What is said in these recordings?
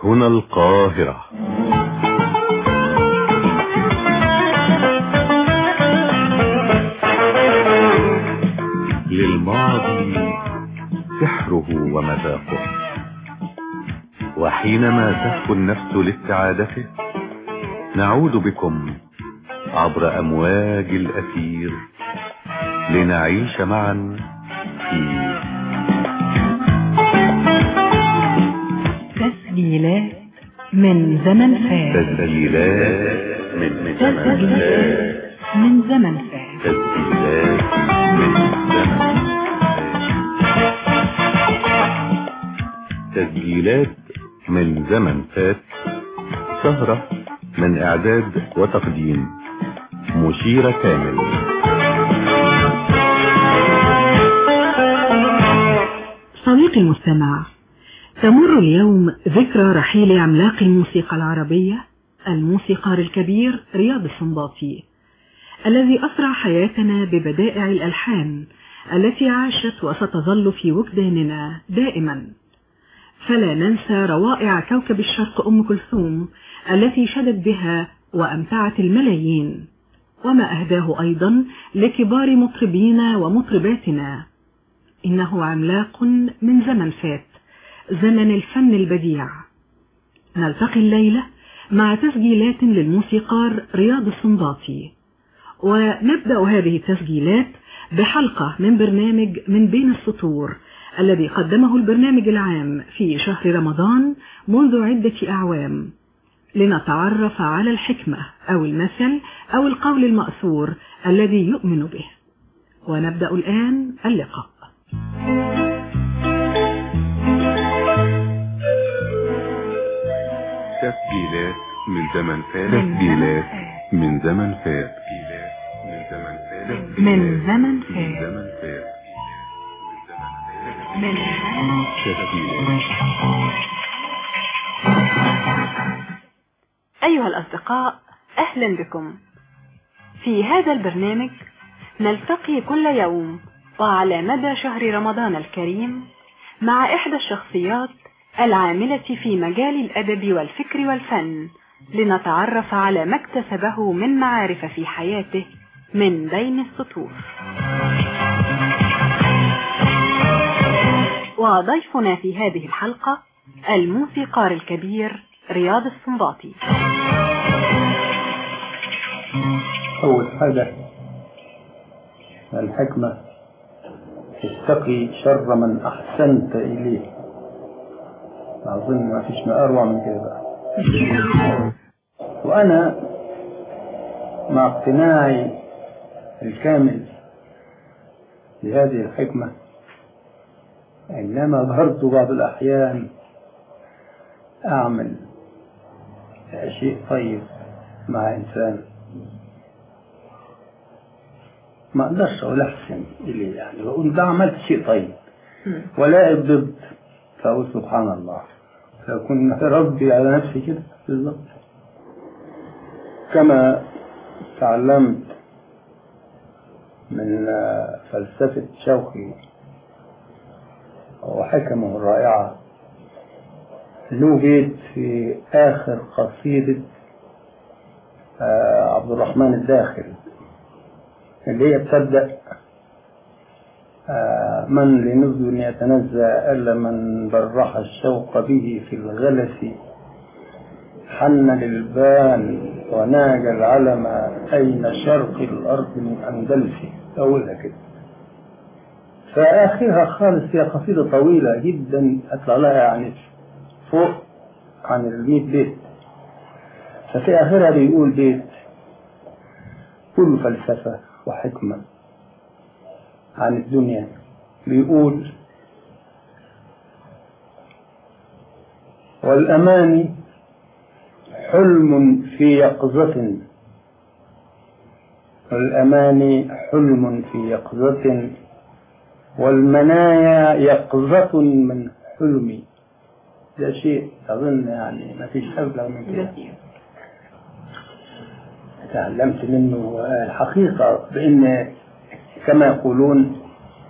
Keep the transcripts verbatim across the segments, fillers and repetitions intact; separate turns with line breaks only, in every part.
هنا القاهرة. للماضي سحره ومذاقه، وحينما تهفو النفس لاستعادته نعود بكم عبر أمواج الأثير لنعيش معا في
تسجيلات من زمن فات.
تسجيلات من زمن فات.
من زمن فات.
تسجيلات من زمن تسجيلات من زمن فات. سهرة من إعداد وتقديم مشيرة كامل.
صديقي المستمع، تمر اليوم ذكرى رحيل عملاق الموسيقى العربية الموسيقار الكبير رياض السنباطي، الذي أسرع حياتنا ببدائع الألحان التي عاشت وستظل في وجداننا دائما. فلا ننسى روائع كوكب الشرق أم كلثوم التي شدت بها وأمتعت الملايين، وما أهداه أيضا لكبار مطربينا ومطرباتنا. إنه عملاق من زمن فات، زمن الفن البديع. نلتقي الليلة مع تسجيلات للموسيقار رياض السنباطي، ونبدأ هذه التسجيلات بحلقة من برنامج من بين السطور الذي قدمه البرنامج العام في شهر رمضان منذ عدة أعوام، لنتعرف على الحكمة أو المثل أو القول المأثور الذي يؤمن به. ونبدأ الآن اللقاء.
تسجيلات من زمن فات. تسجيلات من زمن فات. من زمن فات.
من زمن فات.
من زمن فات.
أيها الأصدقاء، أهلا بكم في هذا البرنامج. نلتقي كل يوم وعلى مدى شهر رمضان الكريم مع إحدى الشخصيات العاملة في مجال الأدب والفكر والفن، لنتعرف على ما اكتسبه من معارف في حياته من بين السطور. وضيفنا في هذه الحلقة الموسيقار الكبير رياض السنباطي.
أول حاجة الحكمة، اتقي شر من أحسنت إليه. أظن ما فيش ما أروع من كده. وأنا مع اقتناعي الكامل بهذه الحكمة، إنما برضو بعض الأحيان أعمل شيء طيب مع إنسان ما أقدرش أقول أحسن إليه، يعني بقول ده عملت شيء طيب، ولا الضد، فأقول سبحان الله، فأكون ربي على نفسي كده بالضبط. كما تعلمت من فلسفة شوقي وحكمه الرائعة، له بيت في آخر قصيدة عبد الرحمن الداخل اللي هي بتبدأ من لنزل يتنزى ألا من برح الشوق به في الغلس، حن للبان وناج العلم أين شرق الأرض من أندلس. أولها كده، فآخرها خالص هي قصيدة طويلة جدا أطلع لها يعني فوق عن المئة بيت. ففي آخرها بيقول بيت كل فلسفة وحكمة عن الدنيا، بيقول: والأماني حلم في يقظة، والأماني حلم في يقظة، والمنايا يقظة من حلمي. ده شيء أظن يعني ما فيش أبلغ من كده. تعلمت منه الحقيقة بأن كما يقولون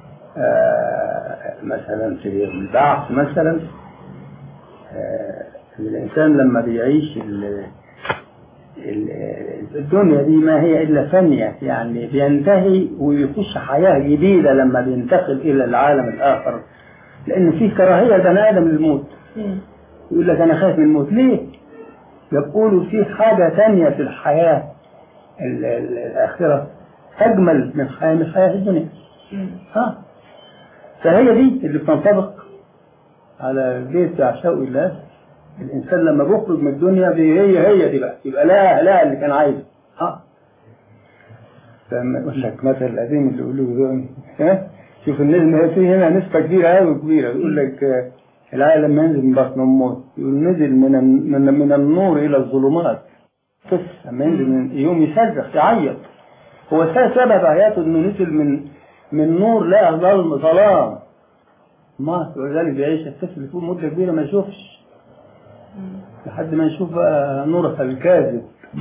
آه مثلا في البعث مثلا آه الإنسان لما بيعيش الدنيا دي ما هي إلا ثانية، يعني بينتهي ويخش حياة جديدة لما بينتقل إلى العالم الآخر، لأن فيه كراهية بني آدم للموت. يقول لك أنا خايف من الموت ليه؟ يقولوا في حاجة ثانية في الحياة الآخرة أجمل من حياة من حياة الدنيا. ها، فهي دي اللي بتنطبق على البيت عشاء الله. الإنسان لما بيخرج من الدنيا هي هي دي بقى، يبقى لا لا اللي كان عايزه. ها، فلما يقول لك مثل القديم اللي يقولوه ها، شوف النسبة فيه هنا نسبة كبيرة أوي كبيرة. يقول لك العالم لما ينزل من بطن أمه يقول نزل من من من النور إلى الظلمات. طفل لما ينزل من يوم يصرخ يعيط، هو سبب حياته إنه نزل من من نور لا ظلم ظلام. ما ولذلك بيعيش الطفل فوق مدة كبيرة ما يشوفش لحد ما يشوف بقى نورها الكاذب.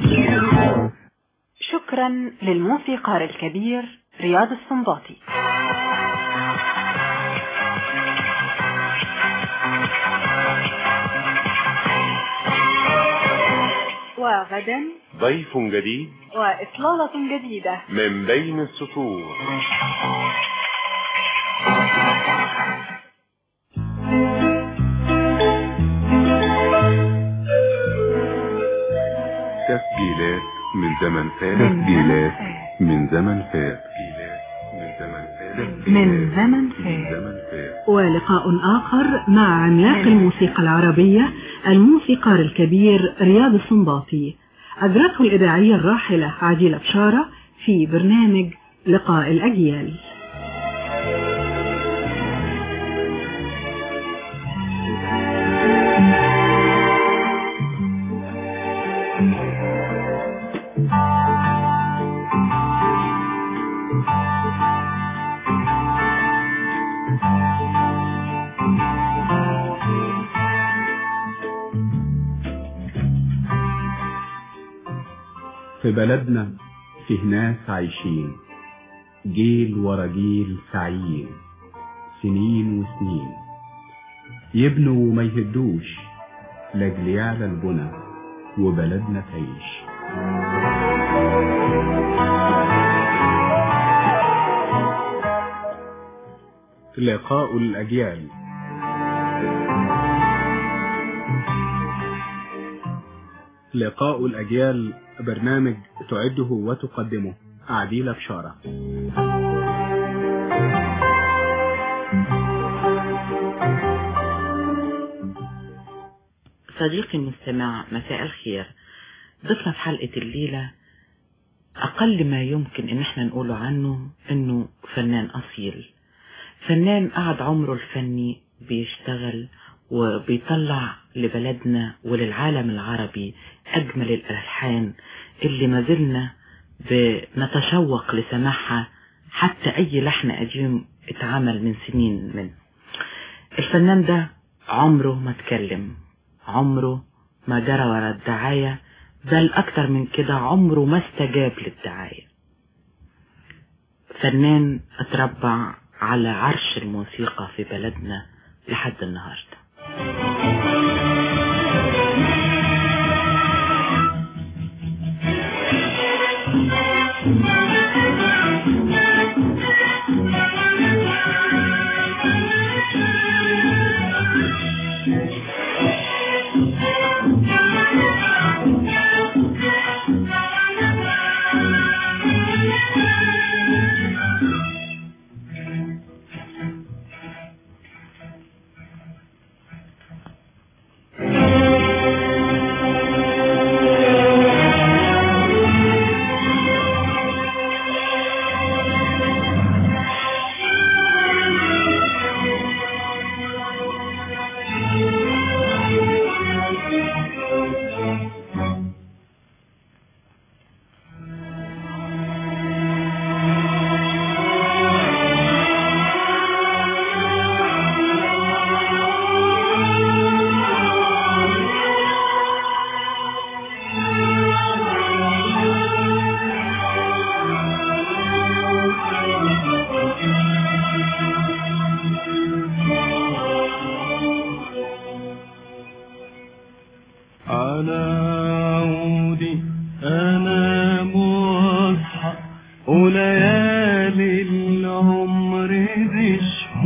شكرا للموسيقار الكبير رياض السنباطي. وغدا
ضيف جديد
وإطلالة جديدة
من بين السطور. تسجيلات من زمن فات. تسجيلات من زمن فات.
من زمن فات. ولقاء آخر مع عملاق الموسيقى العربية الموسيقار الكبير رياض السنباطي، أجرته الإذاعية الراحلة عديلة بشارة في برنامج لقاء الأجيال.
في بلدنا فيه ناس عايشين جيل ورا جيل سعيين، سنين وسنين يبنوا وما يهدوش لاجل يعلى البنا وبلدنا تعيش. لقاء الأجيال. لقاء الأجيال برنامج تعده وتقدمه عديلة بشارة.
صديقي المستمع، مساء الخير. ضفنا في حلقة الليلة أقل ما يمكن إن احنا نقوله عنه إنه فنان أصيل، فنان قعد عمره الفني بيشتغل وبيطلع لبلدنا وللعالم العربي أجمل الألحان اللي ما زلنا بنتشوق لسماعها، حتى أي لحن قديم اتعمل من سنين منه. الفنان ده عمره ما اتكلم، عمره ما جرى ورا الدعاية، بل أكتر من كده عمره ما استجاب للدعاية. فنان اتربع على عرش الموسيقى في بلدنا لحد النهاردة.
على عودي أنام وأصحى وليالي العمر دي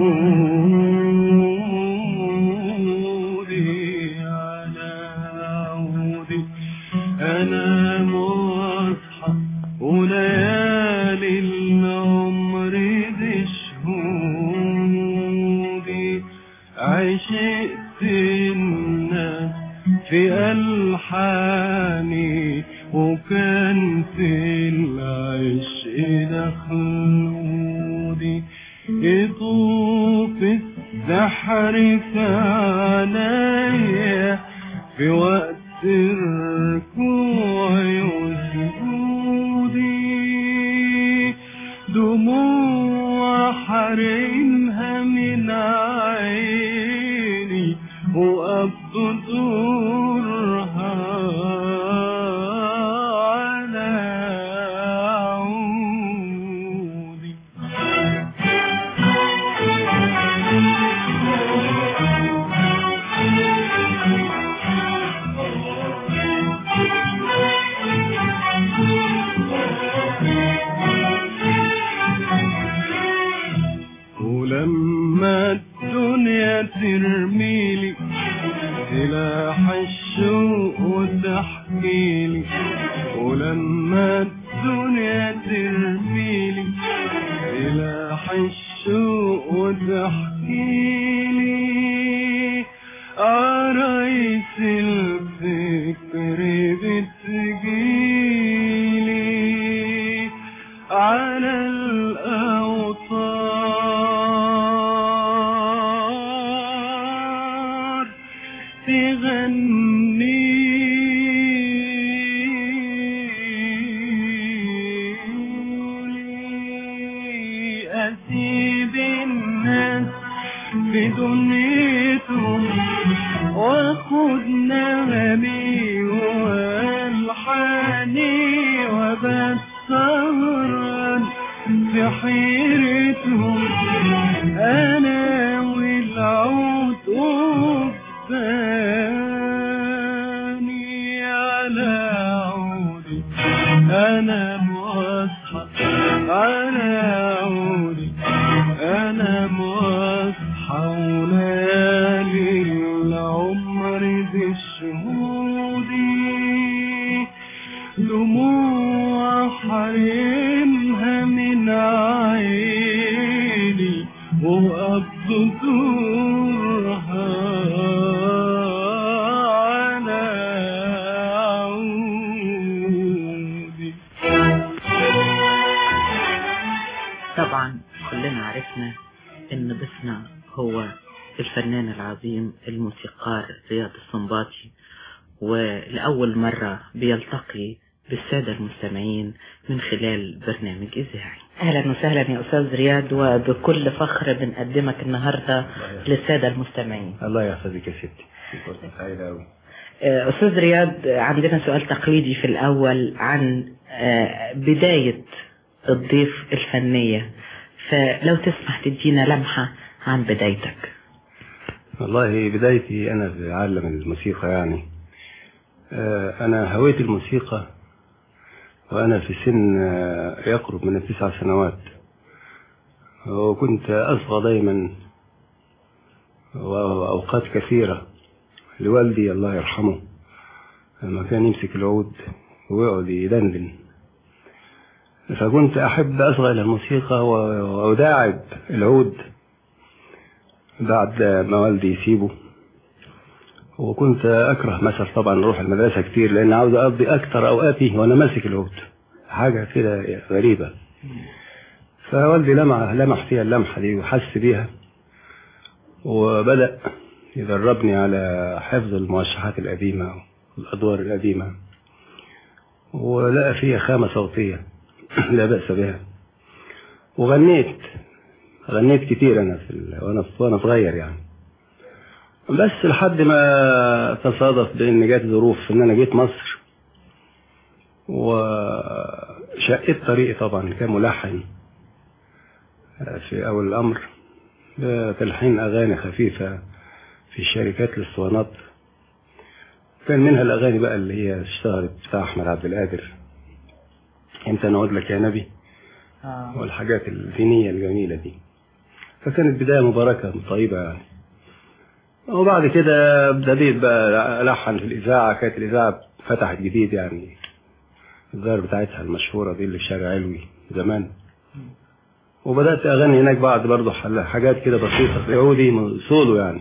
شهودي. على عودي أنام وأصحى وليالي العمر دي شهودي. عشقت الناس في ألحاني وكان في العشق دخلودي. يطوف السحر في عينيا في وقت الركوع وسجودي. دموع حرمها من عيني وقبض دورها على عودي. ولما الدنيا ترميلي سلاح الشوق وتحكيلي. ولما الدنيا ترميلي سلاح الشوق وتحكيلي. عرايس الفكر بتجيلي على الأوطار تغني أسيب الناس في دنيتهم واخد نغمي والحاني وبس سهران في حيرتهم انا والعود قدامي. على عودي انا مصحى على عودي انا مصحى وليالي العمر دي شهودي. دموع حرمها من عيني وقبض دورها على عودي.
طبعا كلنا عرفنا ان ضيفنا هو الفنان العظيم الموسيقار رياض السنباطي، ولأول مرة بيلتقي بالسادة المستمعين من خلال برنامج إذاعي. أهلا وسهلا يا أستاذ رياض، وبكل فخر بنقدمك النهاردة للسادة المستمعين.
الله يحفظك يا ستي. سعيدة أوي.
أستاذ رياض، عندنا سؤال تقليدي في الأول عن بداية الضيف الفنية، فلو تسمح تدينا لمحة عن بدايتك.
والله بدايتي أنا في عالم الموسيقى، يعني أنا هويت الموسيقى وأنا في سن يقرب من التسع سنوات، وكنت أصغى دايما وأوقات كثيرة لوالدي الله يرحمه لما كان يمسك العود ويقعد يدندن، فكنت أحب أصغى إلى الموسيقى وأداعب العود بعد ما والدي يسيبه. وكنت أكره مثلا طبعا أروح المدرسة كتير لأن عاوز أقضي أكتر أوقاتي وأنا ماسك العود، حاجة كده غريبة. فوالدي لمح لمح فيها اللمحة دي وحس بيها، وبدأ يدربني على حفظ الموشحات القديمة والأدوار القديمة، ولقى فيها خامة صوتية لا بأس بها. وغنيت غنيت كتير أنا في وأنا وأنا صغير يعني، بس لحد ما تصادف بأن جات ظروف إن أنا جيت مصر وشقيت طريقي طبعا كملحن في أول الأمر بتلحين أغاني خفيفة في شركات الاسطوانات. كان منها الأغاني بقى اللي هي اشتهرت بتاع أحمد عبد القادر، امتى نعود لك يا نبي،
آه.
والحاجات الدينية الجميلة دي. فكانت بداية مباركة طيبة يعني. وبعد كده بدأت بقى ألحن في الإذاعة. كانت الإذاعة فتحت جديد يعني، الدار بتاعتها المشهورة دي اللي في شارع علوي زمان. وبدأت أغني هناك بعض برضه حاجات كده بسيطة يهودي سولو يعني.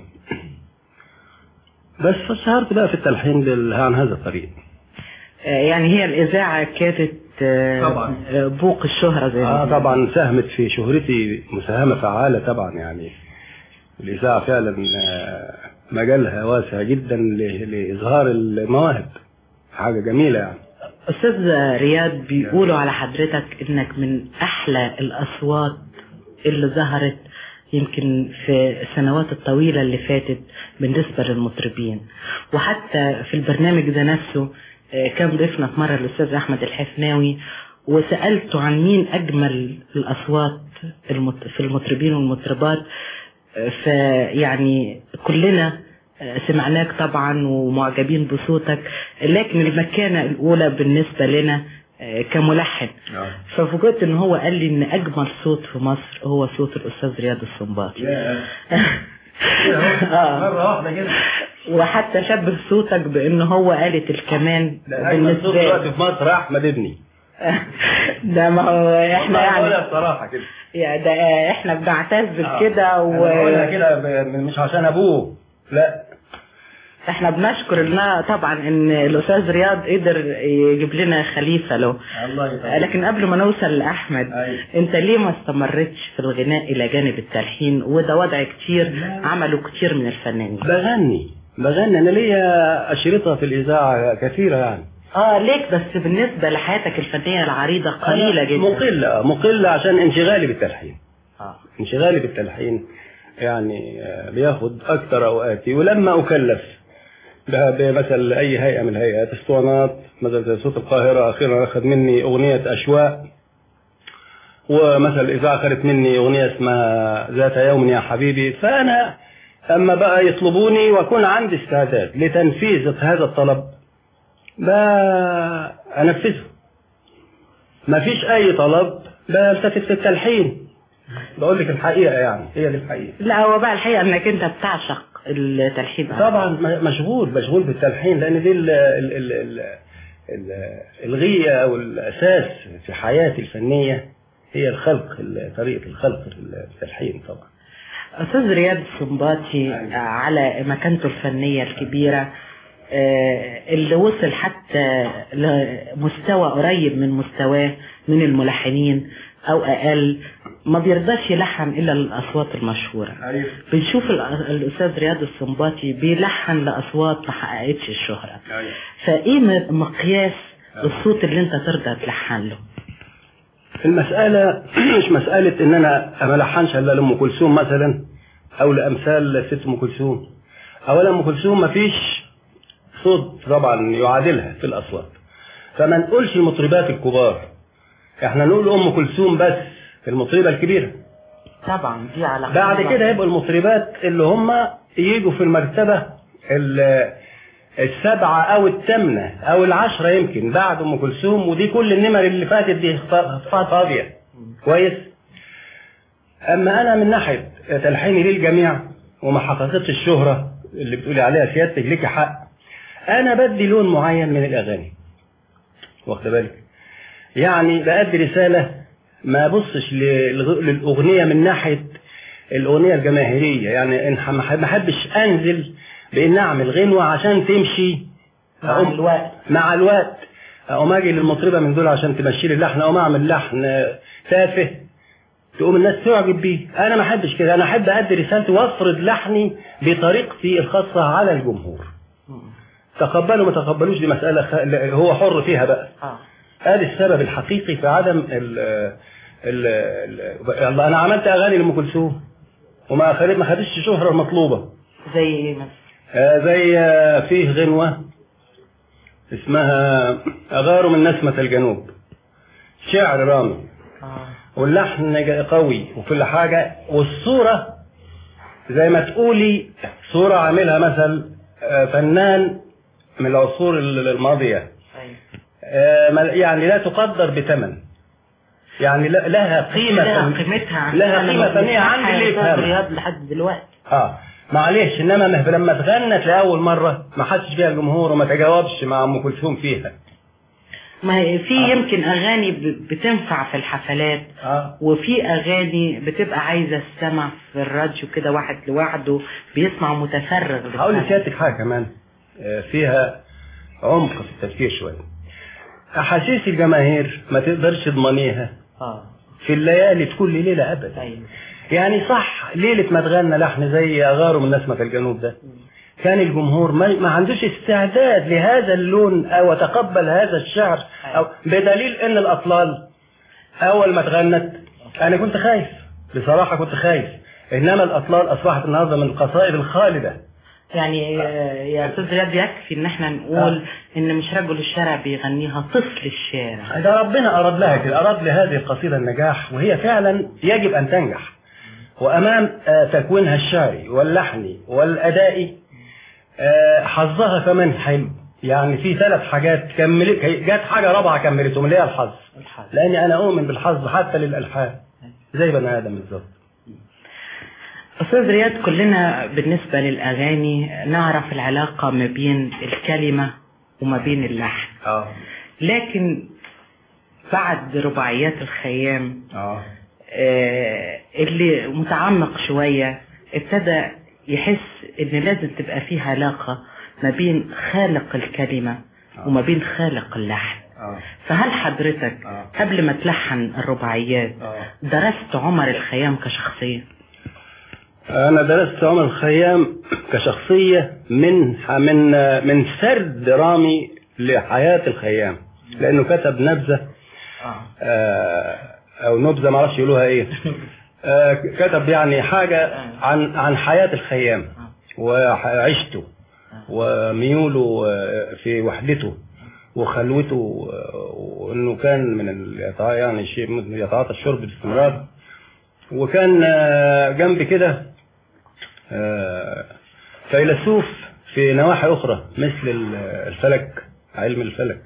بس اشتهرت بقى في التلحين عن هذا الطريق.
يعني هي الإذاعة كانت
طبعا
بوق الشهرة زي
آه طبعا ساهمت في شهرتي مساهمة فعالة طبعا. يعني الإذاعة فعلا مجالها واسع جدا لإظهار المواهب، حاجة جميلة يعني.
أستاذ رياض، بيقولوا على حضرتك إنك من أحلى الأصوات اللي ظهرت يمكن في السنوات الطويلة اللي فاتت بالنسبة للمطربين، وحتى في البرنامج ده نفسه كان ضيفنا في مرة الأستاذ أحمد الحفناوي وسألته عن مين أجمل الأصوات في المطربين والمطربات، فيعني كلنا سمعناك طبعا ومعجبين بصوتك، لكن المكانة الأولى بالنسبة لنا كملحن. ففوجئت ان هو قال لي ان اجمل صوت في مصر هو صوت الاستاذ رياض السنباطي.
مرة واحدة كده.
وحتى شبه صوتك بان هو آلة الكمان
بالنسبة لي في مصر احمد ابني.
ده ما هو احنا يعني
بصراحة كده
يعني ده احنا بنعتز بكده و
كده مش عشان ابوه، لا
احنا بنشكر الله طبعا ان الاستاذ رياض قدر يجيب لنا خليفه له.
الله.
لكن قبل ما نوصل لاحمد،
أيوة.
انت ليه ما استمرتش في الغناء الى جانب التلحين؟ وده وضع كتير عملوا كتير من الفنانين.
بغني بغني انا ليا اشرطه في الاذاعه كثيره يعني.
اه ليك، بس بالنسبه لحياتك الفنيه العريضه قليله جدا.
مقله مقله عشان انشغالي بالتلحين.
اه
انشغالي بالتلحين يعني بياخد اكثر اوقاتي. ولما اكلف بمثل اي هيئه من الهيئات، اسطوانات مثلا زي صوت القاهره اخيرا اخذ مني اغنيه اشواق، ومثلا الاذاعه اخذت مني اغنيه اسمها ذات يوم يا حبيبي. فانا اما بقى يطلبوني واكون عندي استعداد لتنفيذ هذا الطلب بأنفذه. ما فيش اي طلب بلتفت في التلحين، بقول لك الحقيقه يعني، هي دي الحقيقه.
لا هو بقى الحقيقه انك انت بتعشق التلحين
طبعا. مشغول مشغول بالتلحين لان دي ال ال ال ال ال الغيه او الاساس في حياتي الفنيه، هي الخلق، طريقه الخلق في التلحين طبعا.
استاذ رياض السنباطي على مكانته الفنيه الكبيره اللي وصل حتى لمستوى قريب من مستواه من الملحنين او اقل، ما بيرضاش يلحن الا للاصوات المشهوره.
أيوة.
بنشوف الاستاذ رياض السنباطي بيلحن لاصوات ما حققتش الشهره.
أيوة.
فايه مقياس الصوت اللي انت ترضى تلحن له؟
المساله مش مساله ان انا ما الحنش الا لام كلثوم مثلا او لامثال ست ام كلثوم. اولا ام كلثوم ما فيش صوت طبعا يعادلها في الاصوات، فما نقولش المطربات الكبار، احنا نقول ام كلثوم بس المطربه الكبيره.
طبعا دي على
بعد كده يبقوا المطربات اللي هم يجوا في المرتبه السبعه او الثامنه او العشره يمكن بعد ام كلثوم، ودي كل النمر اللي فاتت دي فاضيه كويس. اما انا من ناحيه تلحيني للجميع وما حققتش الشهره اللي بتقولي عليها سيادتك ليكي حق، انا بدي لون معين من الاغاني، واخد بالك؟ يعني بأدي رساله، ما بصش للاغنيه من ناحيه الاغنيه الجماهيريه، يعني ما احبش انزل بان اعمل غنوه عشان تمشي
مع الوقت
مع الوقت اقوم اجي للمطربه من دول عشان تمشي لي اللحن، اقوم اعمل لحن تافه تقوم الناس تعجب بيه. انا ما احبش كده، انا احب ادي رسالتي وافرض لحني بطريقتي الخاصه على الجمهور. تقبلوا ما تقبلوش دي مساله هو حر فيها بقى. هذا السبب الحقيقي في عدم ال ال ال انا عملت اغاني لام كلثوم وما خدت ما خدتش الشهره المطلوبه.
زي ايه مثلا؟
آه زي آه فيه غنوه اسمها اغار من نسمه الجنوب، شعر رامي
آه.
واللحن قوي وكل حاجه، والصوره زي ما تقولي صوره عاملها مثل آه فنان من العصور الماضية آه يعني لا تقدر بثمن، يعني لها قيمة
لها قيمتها
لها قيمة فنية عند اللي يفهم
الرياض لحد دلوقتي.
اه معلش، انما لما اتغنت لاول مرة ما حدش بيها الجمهور وما تجاوبش مع ام كلثوم فيها.
ما في آه. يمكن اغاني بتنفع في الحفلات
آه.
وفي اغاني بتبقى عايزه السمع في الراديو كده واحد لوحده بيسمع متفرغ.
هقول لسيادتك حاجه كمان فيها عمق في التفكير شويه. احاسيس الجماهير ما تقدرش تضمنيها
اه
في الليالي في كل ليله ابدا.
أيوة.
يعني صح ليله ما تغنى لحن زي اغار من نسمه الجنوب ده كان الجمهور ما عندوش استعداد لهذا اللون او تقبل هذا الشعر، او بدليل ان الاطلال اول ما تغنت انا كنت خايف بصراحه، كنت خايف، انما الاطلال اصبحت النهارده من القصائد الخالده.
يعني يا استاذ رياض يكفي ان احنا نقول آه. ان مش رجل الشارع بيغنيها، طفل الشارع.
ده ربنا اراد لها كده، اراد لهذه القصيده النجاح، وهي فعلا يجب ان تنجح. وامام تكوينها الشعري واللحني والادائي حظها كمان حلو، يعني في ثلاث حاجات كملت، جت حاجه رابعه كملتهم اللي هي الحظ. لاني انا اؤمن بالحظ حتى للالحان زي بني ادم بالظبط.
استاذ رياض، كلنا بالنسبه للاغاني نعرف العلاقه ما بين الكلمه وما بين اللحن.
اه
لكن بعد رباعيات الخيام
اه
آه اللي متعمق شويه ابتدى يحس ان لازم تبقى فيه علاقة ما بين خالق الكلمة آه. وما بين خالق اللحن.
آه.
فهل حضرتك آه. قبل ما تلحن الرباعيات آه. درست عمر الخيام كشخصية؟
انا درست عمر الخيام كشخصية من من من سرد درامي لحياة الخيام، لانه كتب نبذة آه. آه او نبذة ما اعرفش يقولوها ايه آه كتب يعني حاجة عن عن حياة الخيام وعيشته وميوله في وحدته وخلوته، وانه كان من اليتعاطى يعني شيء يتعاطى الشرب باستمرار، وكان جنب كده فيلسوف في نواحي اخرى مثل الفلك، علم الفلك،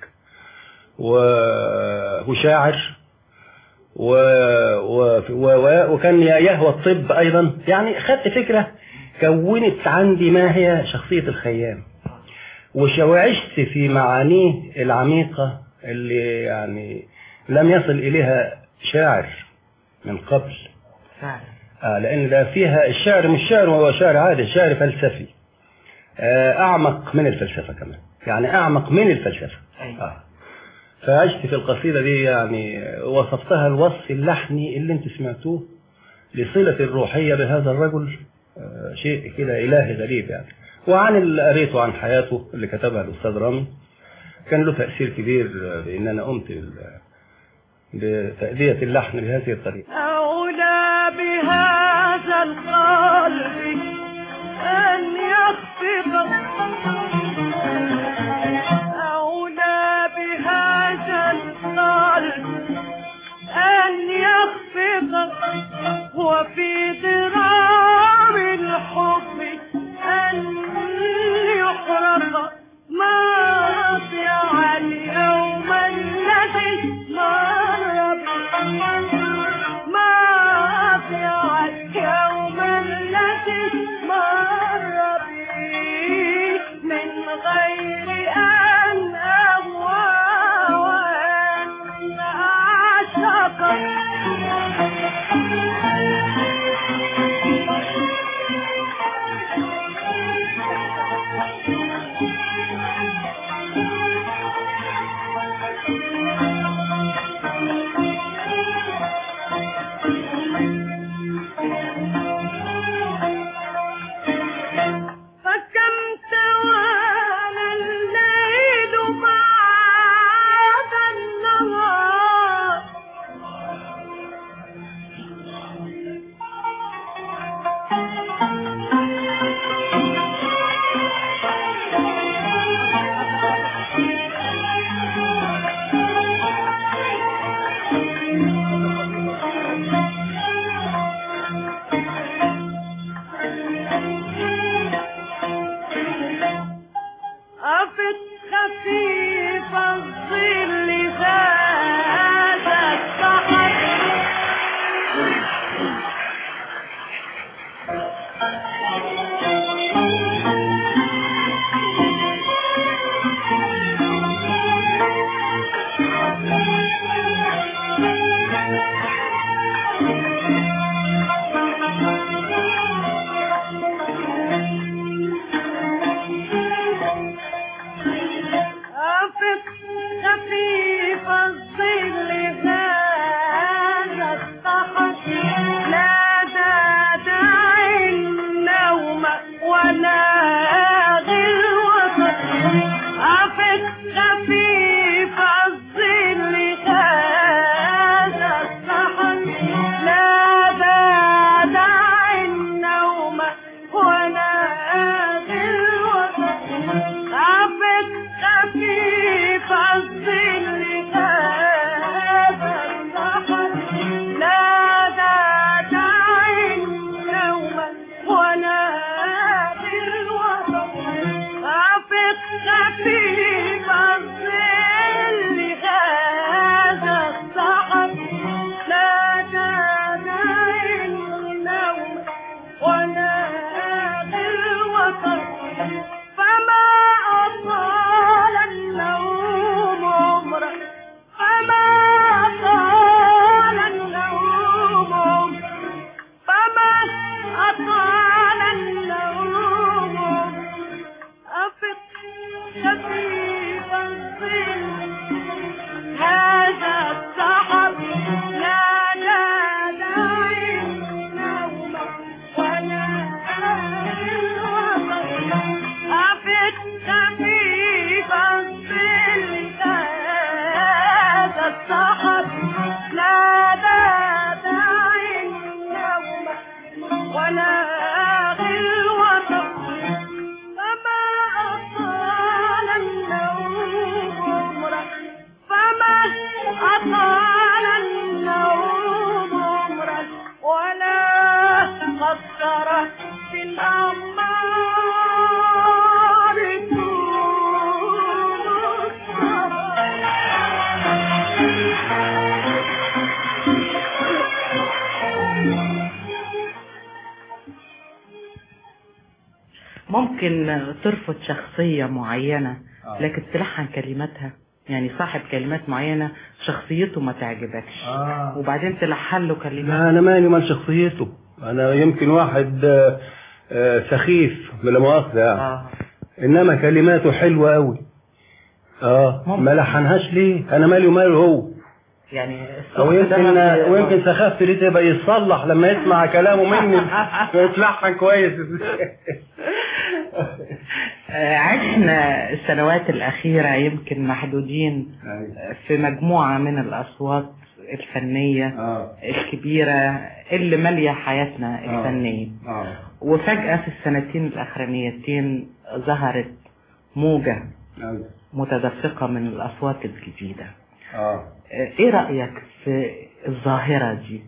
وشاعر، و... و... و... وكان يهوى الطب ايضا. يعني خدت فكرة كونت عندي ما هي شخصية الخيام، وعشت في معانيه العميقة اللي يعني لم يصل اليها شاعر من قبل. آه لان ده فيها الشعر مش شعر هو شعر عادي، شعر فلسفي آه اعمق من الفلسفة كمان، يعني اعمق من الفلسفة. آه. فعشت في القصيدة دي يعني وصفتها الوصف اللحني اللي انت سمعتوه لصلة الروحية بهذا الرجل، شيء كده إلهي غريب يعني. وعن اللي قريته عن حياته اللي كتبها الأستاذ رامي كان له تأثير كبير بأن أنا قمت بتأدية اللحن بهذه الطريقة.
أولى بهذا القلب أن يخفض، أولى بهذا القلب أن يخفض، وفي ضرام الحب أن يحرق، ما رضع اليوم الذي مر بي، ما رضع اليوم الذي مر بي من أفق خفيف الظل هذا الصحن لا تدعي النوم وناغي الوطن أفق خفيف الظل هذا الصحن لا تدعي النوم وناغي الوطن أفق خفيف الظل هذا الصحن لا تدعي النوم وناغي الوطن أفق خفيف الظل هذا الصحن لا تدعي النوم وناغي الوطن فما أطال النوم عمره فما أطال النوم فما أطال النوم أفق خفيف الظل هذا السحر لا تدعي النوم وناغي الوطن أفق خفيف الظل هذا السحر لا تدعي النوم وناغي الوطن فما أطال النوم عمره فما أطال النوم عمره ولا قصر في الأعمار طول
ممكن ترفض شخصية معينة لكن تلحن كلماتها، يعني صاحب كلمات معينة شخصيته ما تعجبكش
آه.
وبعدين تلحن له كلمات.
لا أنا مالي مال شخصيته، أنا يمكن واحد آه، آه، سخيف بلا مؤاخذة يعني
آه.
إنما كلماته حلوة أوي. اه
ممكن.
ما لحنهاش ليه؟ أنا مالي وماله هو
يعني
او يمكن ويمكن سخافته دي تبقى يتصلح لما يسمع كلامه مني ويتلحن كويس.
عشنا السنوات الأخيرة يمكن محدودين في مجموعة من الأصوات الفنية آه. الكبيرة اللي مالية حياتنا الفنية آه. آه. وفجأة في السنتين الأخرانيتين ظهرت موجة آه. متدفقة من الأصوات الجديدة. آه. ايه رأيك في الظاهرة دي؟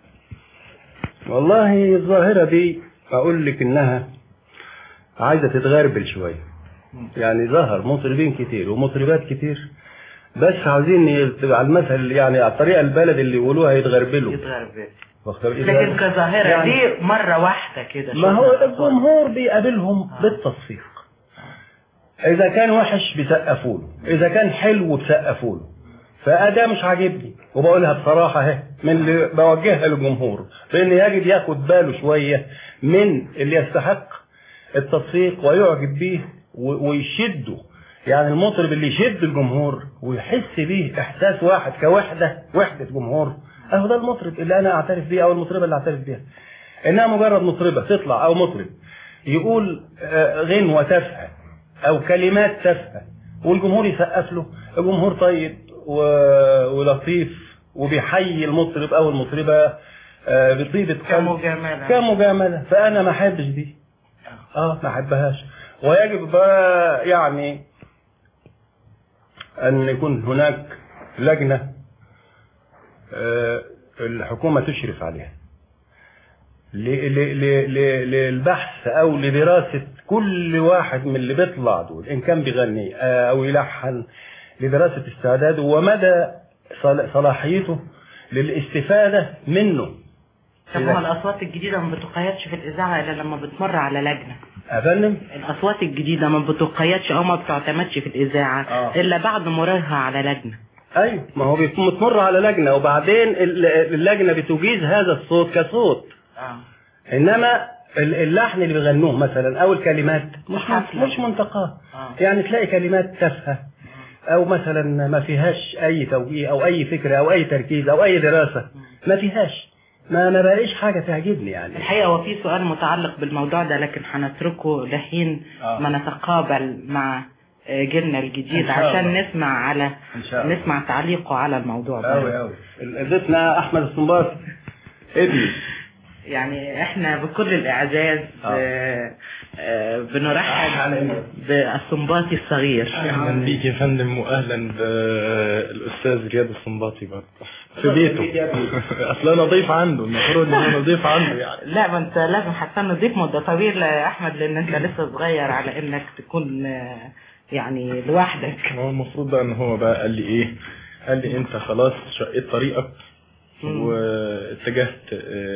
والله الظاهرة دي اقول لك انها عايزة تتغربل شوية، يعني ظهر مطربين كتير ومطربات كتير بس عاوزين على المثل يعني على الطريقة البلد اللي يقولوها يتغربلوا
يتغربلوا لكن كظاهرة يعني دي مرة واحدة كده.
ما هو الجمهور بيقابلهم آه. بالتصفيق، اذا كان وحش بيسقفوا له، اذا كان حلو بيسقفوا له، فأداة مش عاجبني وبقولها بصراحة اهي من اللي بوجهها للجمهور بأن يجب ياخد باله شوية من اللي يستحق التصفيق ويعجب به ويشده، يعني المطرب اللي يشد الجمهور ويحس به إحساس واحد كوحدة وحدة جمهور، أهو ده المطرب اللي أنا أعترف بيه أو المطربة اللي أعترف بيها. إنها مجرد مطربة تطلع أو مطرب يقول غنوة تافهة أو كلمات تافهة والجمهور يسقف له، الجمهور طيب ولطيف وبيحيي المطرب او المطربه بطيبه
كمجامله
كمجامله فانا ما احبش دي اه ما احبهاش. ويجب بقى يعني ان يكون هناك لجنه الحكومه تشرف عليها للبحث او لدراسه كل واحد من اللي بيطلع دول ان كان بيغني او يلحن، لدراسة استعداده ومدى صلاحيته للاستفادة منه.
طب ما الأصوات الجديدة ما بتقيدش في الإذاعة إلا لما بتمر على لجنة.
أفندم؟
الأصوات الجديدة ما بتقيدش أو ما بتعتمدش في الإذاعة آه. إلا بعد مرورها على لجنة.
أيوة ما هو بتمر على لجنة وبعدين اللجنة بتجيز هذا الصوت كصوت. آه. إنما اللحن اللي بيغنوه مثلا أو الكلمات مش مش منتقاه. آه. يعني تلاقي كلمات تافهة او مثلا ما فيهاش اي توجيه او اي فكره او اي تركيز او اي دراسه، ما فيهاش، ما ما بلاقيش حاجه تعجبني يعني.
الحقيقه هو في سؤال متعلق بالموضوع ده لكن هنتركه لحين
آه.
ما نتقابل مع جيلنا الجديد عشان نسمع على نسمع تعليقه على الموضوع ده.
قوي قوي. ضيفنا احمد السنباطي ابني،
يعني احنا بكل الاعزاز آه. آه بنرحب بالسنباطي الصغير.
اهلا بيك يا فندم واهلا بالاستاذ رياض السنباطي برضه في بيته. اصل انا ضيف عنده، المفروض ان انا ضيف عنده يعني.
لا ما انت لازم هتستنى ضيف مده طويله يا احمد لان انت لسه صغير على انك تكون آه يعني لوحدك.
هو المفروض بقى ان هو بقى قال لي ايه، قال لي انت خلاص شقيت طريقك واتجهت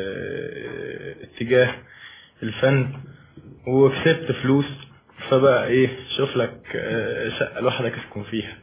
اه اتجاه الفن وكسبت فلوس، فبقى ايه شوف لك اه شقة لوحدك تكون فيها.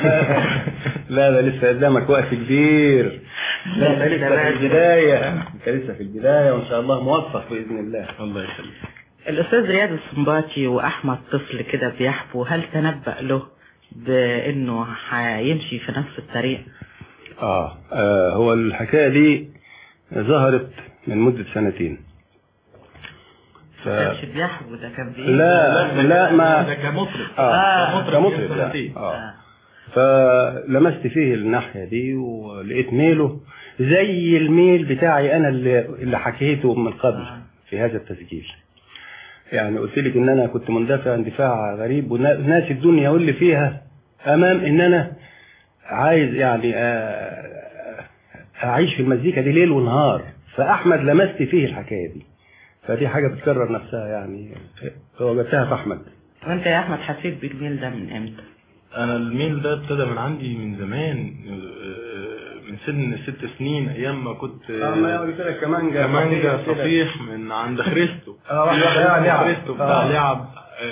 لا ده لسه قدامك وقت كبير. لا انت لسه في البداية، انت لسه في البداية وان شاء الله موفق باذن الله.
الله يخليك.
الأستاذ رياض السنباطي وأحمد طفل كده بيحبوا، هل تنبأ له بأنه هيمشي في نفس الطريق؟
آه. آه هو الحكاية دي ظهرت من مدة سنتين.
ف... كانش بيحبوا ده كان بيه؟
لا لا ما
ده كمطرب.
آه كمطرب. آه. آه. فلمست فيه الناحية دي ولقيت ميله زي الميل بتاعي أنا اللي, اللي حكيته من قبل آه. في هذا التسجيل. يعني قلت لك ان انا كنت مندفع اندفاع غريب وناس الدنيا واللي فيها امام ان انا عايز يعني اعيش في المزيكا دي ليل ونهار. فاحمد لمست فيه الحكايه دي، فدي حاجه بتكرر نفسها يعني وجدتها في احمد.
وانت يا احمد حسيت بالميل ده من امتى؟
انا الميل ده ابتدى من عندي من زمان، من سن ست سنين ايام ما كنت
اه ما قلت لك كمانجا
كمانجا صفيح من عند خريستو.
اه واحد
خريستو بتاع لعب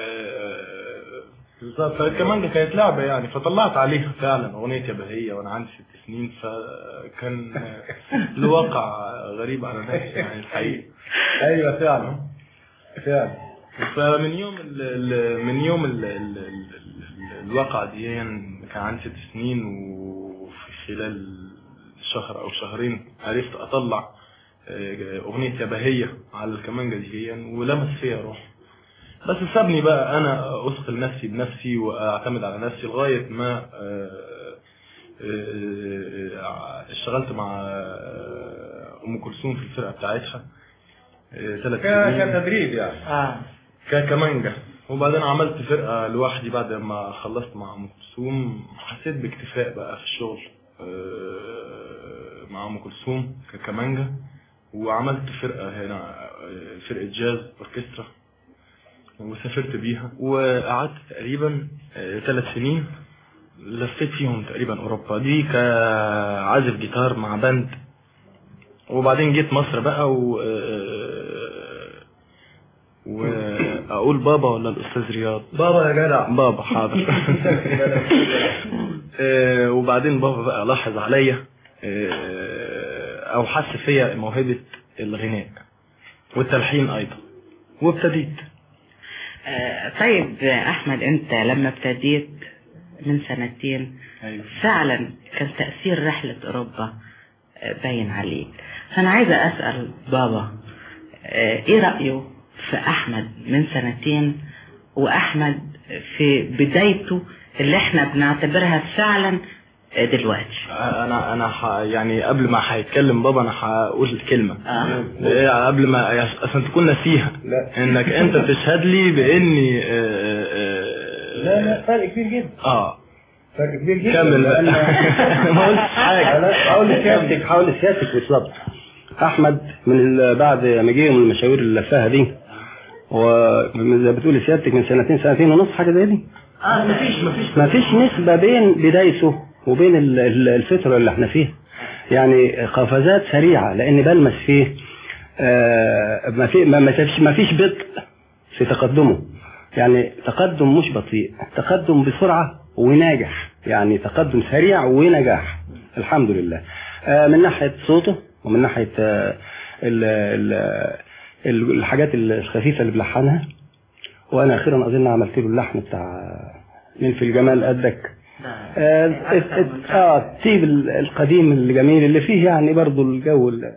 بالظبط. فالكمانجا كانت لعبه يعني، فطلعت عليها فعلا اغنيه يا بهيه وانا عندي ست سنين، فكان له واقع غريب على نفسي يعني الحقيقه.
ايوه فعلا فعلا.
فمن يوم ال من يوم ال ال الواقع دي يعني كان عندي ست سنين، وفي خلال شهر او شهرين عرفت اطلع اغنية يا بهية على الكمانجة دي ولمس فيها روح. بس سابني بقى انا اثقل نفسي بنفسي واعتمد على نفسي لغاية ما اشتغلت مع ام كلثوم في الفرقة بتاعتها ثلاث سنين
كتدريب يعني
اه ككمانجة. وبعدين عملت فرقة لوحدي بعد ما خلصت مع ام كلثوم. حسيت باكتفاء بقى في الشغل مع ام كلثوم ككمانجة، وعملت فرقة هنا فرقة جاز اوركسترا وسافرت بيها وقعدت تقريبا ثلاث سنين لفيت فيهم تقريبا اوروبا دي كعازف جيتار مع باند. وبعدين جيت مصر بقى و واقول بابا ولا الاستاذ رياض؟
بابا يا جدع.
بابا حاضر. وبعدين بابا بقى لاحظ عليا او حس فيا موهبة الغناء والتلحين ايضا وابتديت.
طيب احمد انت لما ابتديت من سنتين أيوة. فعلا كان تأثير رحلة اوروبا باين عليك. فانا عايزة اسأل بابا ايه رأيه في احمد من سنتين واحمد في بدايته اللي احنا بنعتبرها فعلا دلوقتي؟
انا انا ح... يعني قبل ما هيتكلم بابا انا هقول الكلمه آه. قبل ما عشان تكون نسيها انك انت تشهد لي باني آه
آه لا لا فرق كبير جدا.
اه
فرق كبير جدا.
كمل بقى. ما قلتش حاجه.
حاول سيادتك حاول سيادتك بالظبط. احمد من بعد ما جه من المشاوير اللي لفاها دي وزي ما بتقولي سيادتك من سنتين سنتين ونص حاجه زي دي.
اه مفيش مفيش
مفيش نسبه بين بدايته وبين الفتره اللي احنا فيها. يعني قفزات سريعه لان بلمس فيه آه ما في ما فيش بطء في تقدمه. يعني تقدم مش بطيء، تقدم بسرعه وناجح. يعني تقدم سريع ونجاح الحمد لله. آه من ناحيه صوته ومن ناحيه آه ال ال الحاجات الخفيفه اللي بلحنها. وانا اخيرا اظن عملت له اللحن بتاع مين في الجمال قدك اه الطيب القديم الجميل اللي فيه يعني برضو الجو اللي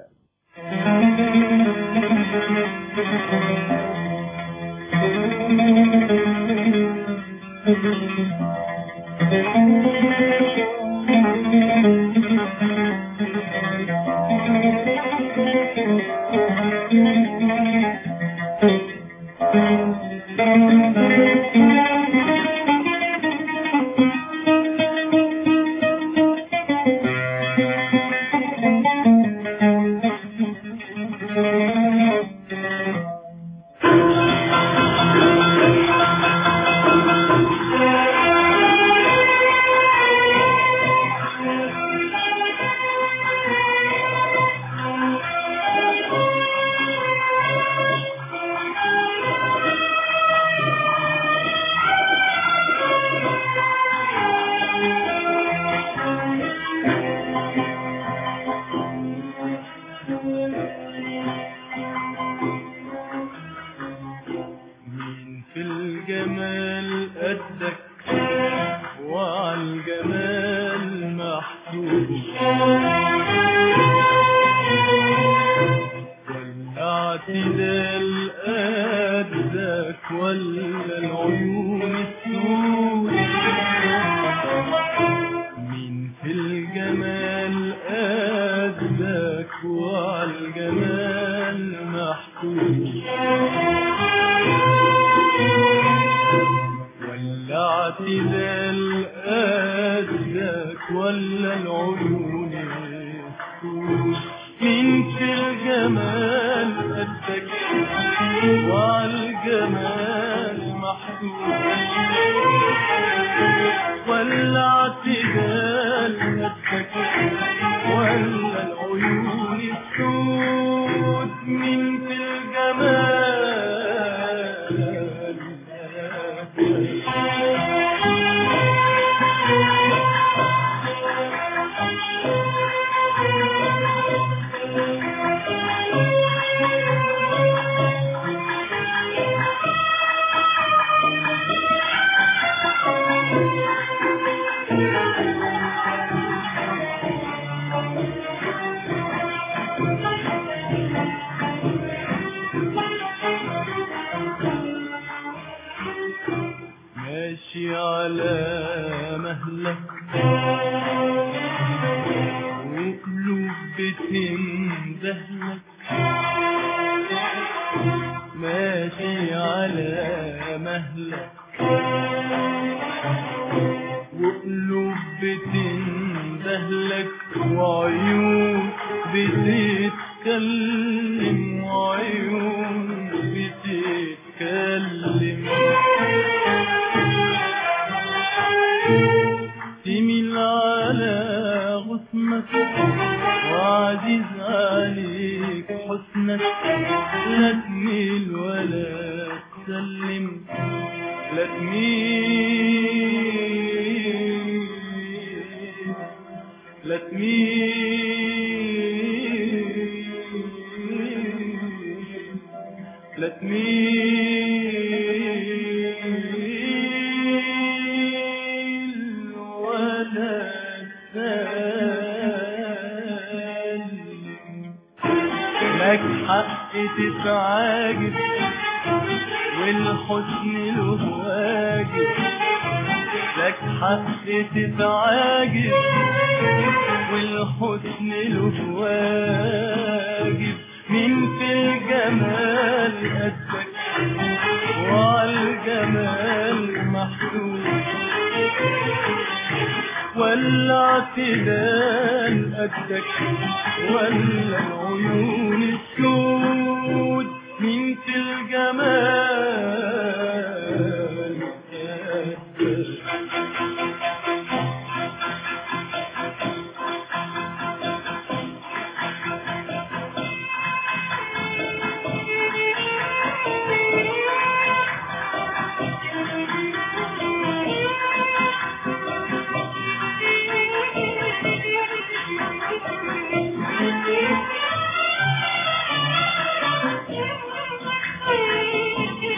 Thank you.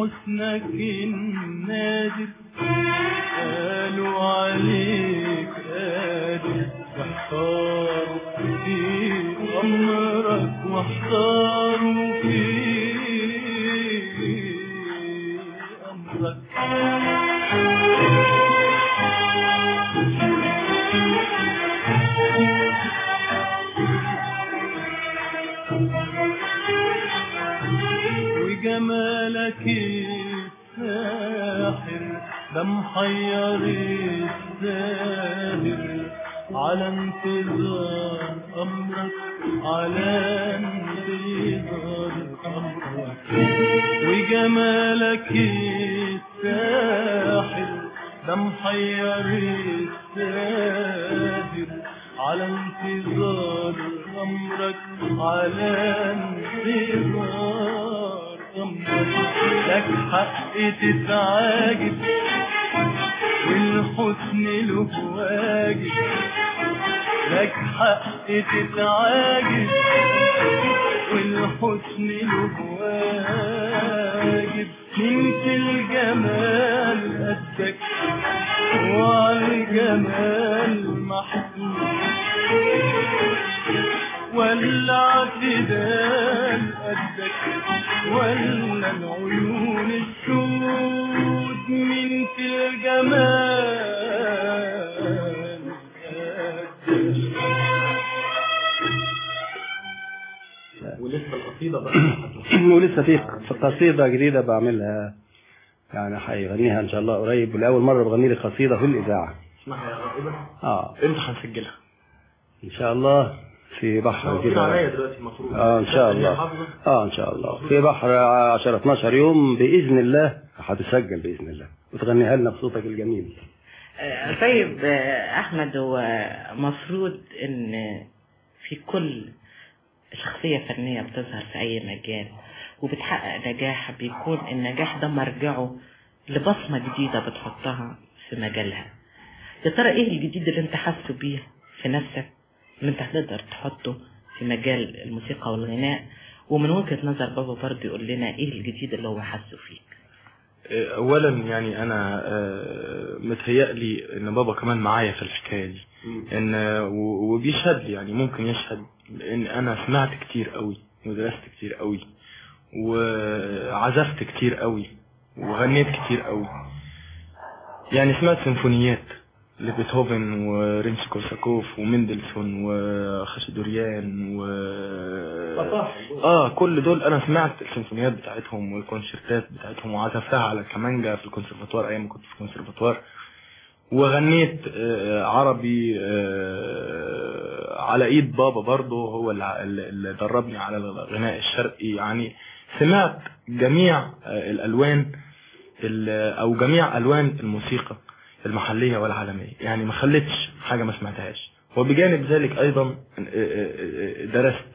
حسنك النادر قالوا عليك قادر واحتاروا في أمرك واحتاروا في أمرك وجمالك الساحر ده محير الساهر على انتظار أمرك على انتظار أمرك وجمالك الساحر ده محير الساهر على انتظار أمرك على انتظار أمرك لك حق تتعاجب والحسن له واجب لك حق تتعاجب والحسن له واجب من في الجمال قدك وعالجمال محسوب ولا اعتدال قدك ولا العيون السود من في الجمال
ولسه القصيدة بقى ولسه في قصيدة جديدة بعملها يعني هيغنيها ان شاء الله قريب، ولاول مرة بغني لي قصيدة في الإذاعة.
اسمعها يا رائبة.
اه
امتى هنسجلها؟
ان شاء الله في بحر كده.
عليا دلوقتي المفروض.
اه ان شاء الله. اه ان شاء الله في بحر عشرة اتناشر يوم باذن الله هتسجل باذن الله وتغنيها لنا بصوتك الجميل.
آه طيب آه احمد، هو مفروض ان في كل شخصية فنية بتظهر في اي مجال وبتحقق نجاح، بيكون النجاح ده مرجعه لبصمة جديدة بتحطها في مجالها. يا ترى ايه الجديد اللي انت حاسه بيه في نفسك اللي انت هتقدر تحطه في مجال الموسيقى والغناء، ومن وجهة نظر بابا برضه يقول لنا ايه الجديد اللي هو حاسه فيك؟
اولا يعني انا متهيألي ان بابا كمان معايا في الحكاية دي، ان وبيشهد لي، يعني ممكن يشهد ان انا سمعت كتير قوي ودرست كتير قوي وعزفت كتير قوي وغنيت كتير قوي. يعني سمعت سيمفونيات لبيتهوفن وريمسي كورساكوف ومندلسون وخاشدوريان و اه كل دول انا سمعت السيمفونيات بتاعتهم والكونشيرتات بتاعتهم وعزفتها على الكمانجا في الكونسرفاتوار ايام ما كنت في الكونسرفاتوار، وغنيت آه عربي آه على ايد بابا برضه، هو اللي دربني على الغناء الشرقي. يعني سمعت جميع آه الالوان او جميع الوان الموسيقى المحلية والعالمية، يعني ما خلتش حاجة ما سمعتهاش. وبجانب ذلك ايضا درست،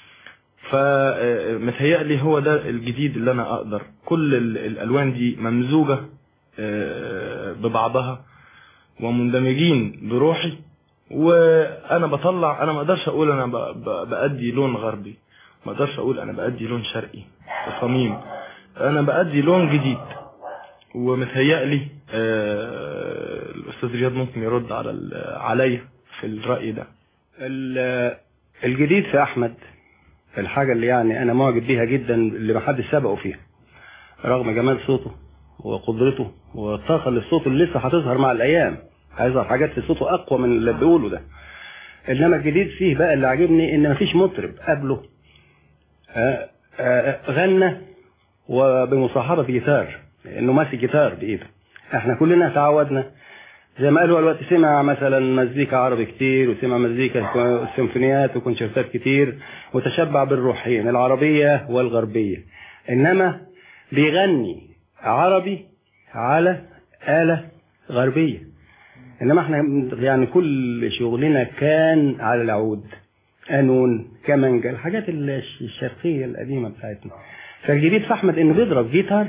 فمتهيألي هو ده الجديد اللي انا اقدر كل الالوان دي ممزوجة ببعضها ومندمجين بروحي، وانا بطلع. انا ما اقدرش اقول انا بأدي لون غربي، ما اقدرش اقول انا بأدي لون شرقي وصميم، انا بأدي لون جديد. ومتهيألي آه الأستاذ رياض ممكن يرد على عليا في الرأي ده.
الجديد في أحمد الحاجة اللي يعني أنا معجب بيها جدا اللي ما حدش سبقه فيها، رغم جمال صوته وقدرته والطاقة اللي الصوت اللي لسه هتظهر مع الأيام، هيظهر حاجات في صوته أقوى من اللي بيقوله ده. إنما الجديد فيه بقى اللي عجبني إن مفيش مطرب قبله آه آه غنى وبمصاحبة جيتار، انه ماسك جيتار بايده. احنا كلنا تعودنا زي ما قالوا الوقت، سمع مثلا مزيكا عربي كتير وسمع مزيكا سيمفونيات وكونشيرتات كتير وتشبع بالروحين العربية والغربية، انما بيغني عربي على آلة غربية. انما احنا يعني كل شغلنا كان على العود، قانون، كمانجا، الحاجات الشرقية القديمة بتاعتنا. فالجديد في احمد انه بيضرب جيتار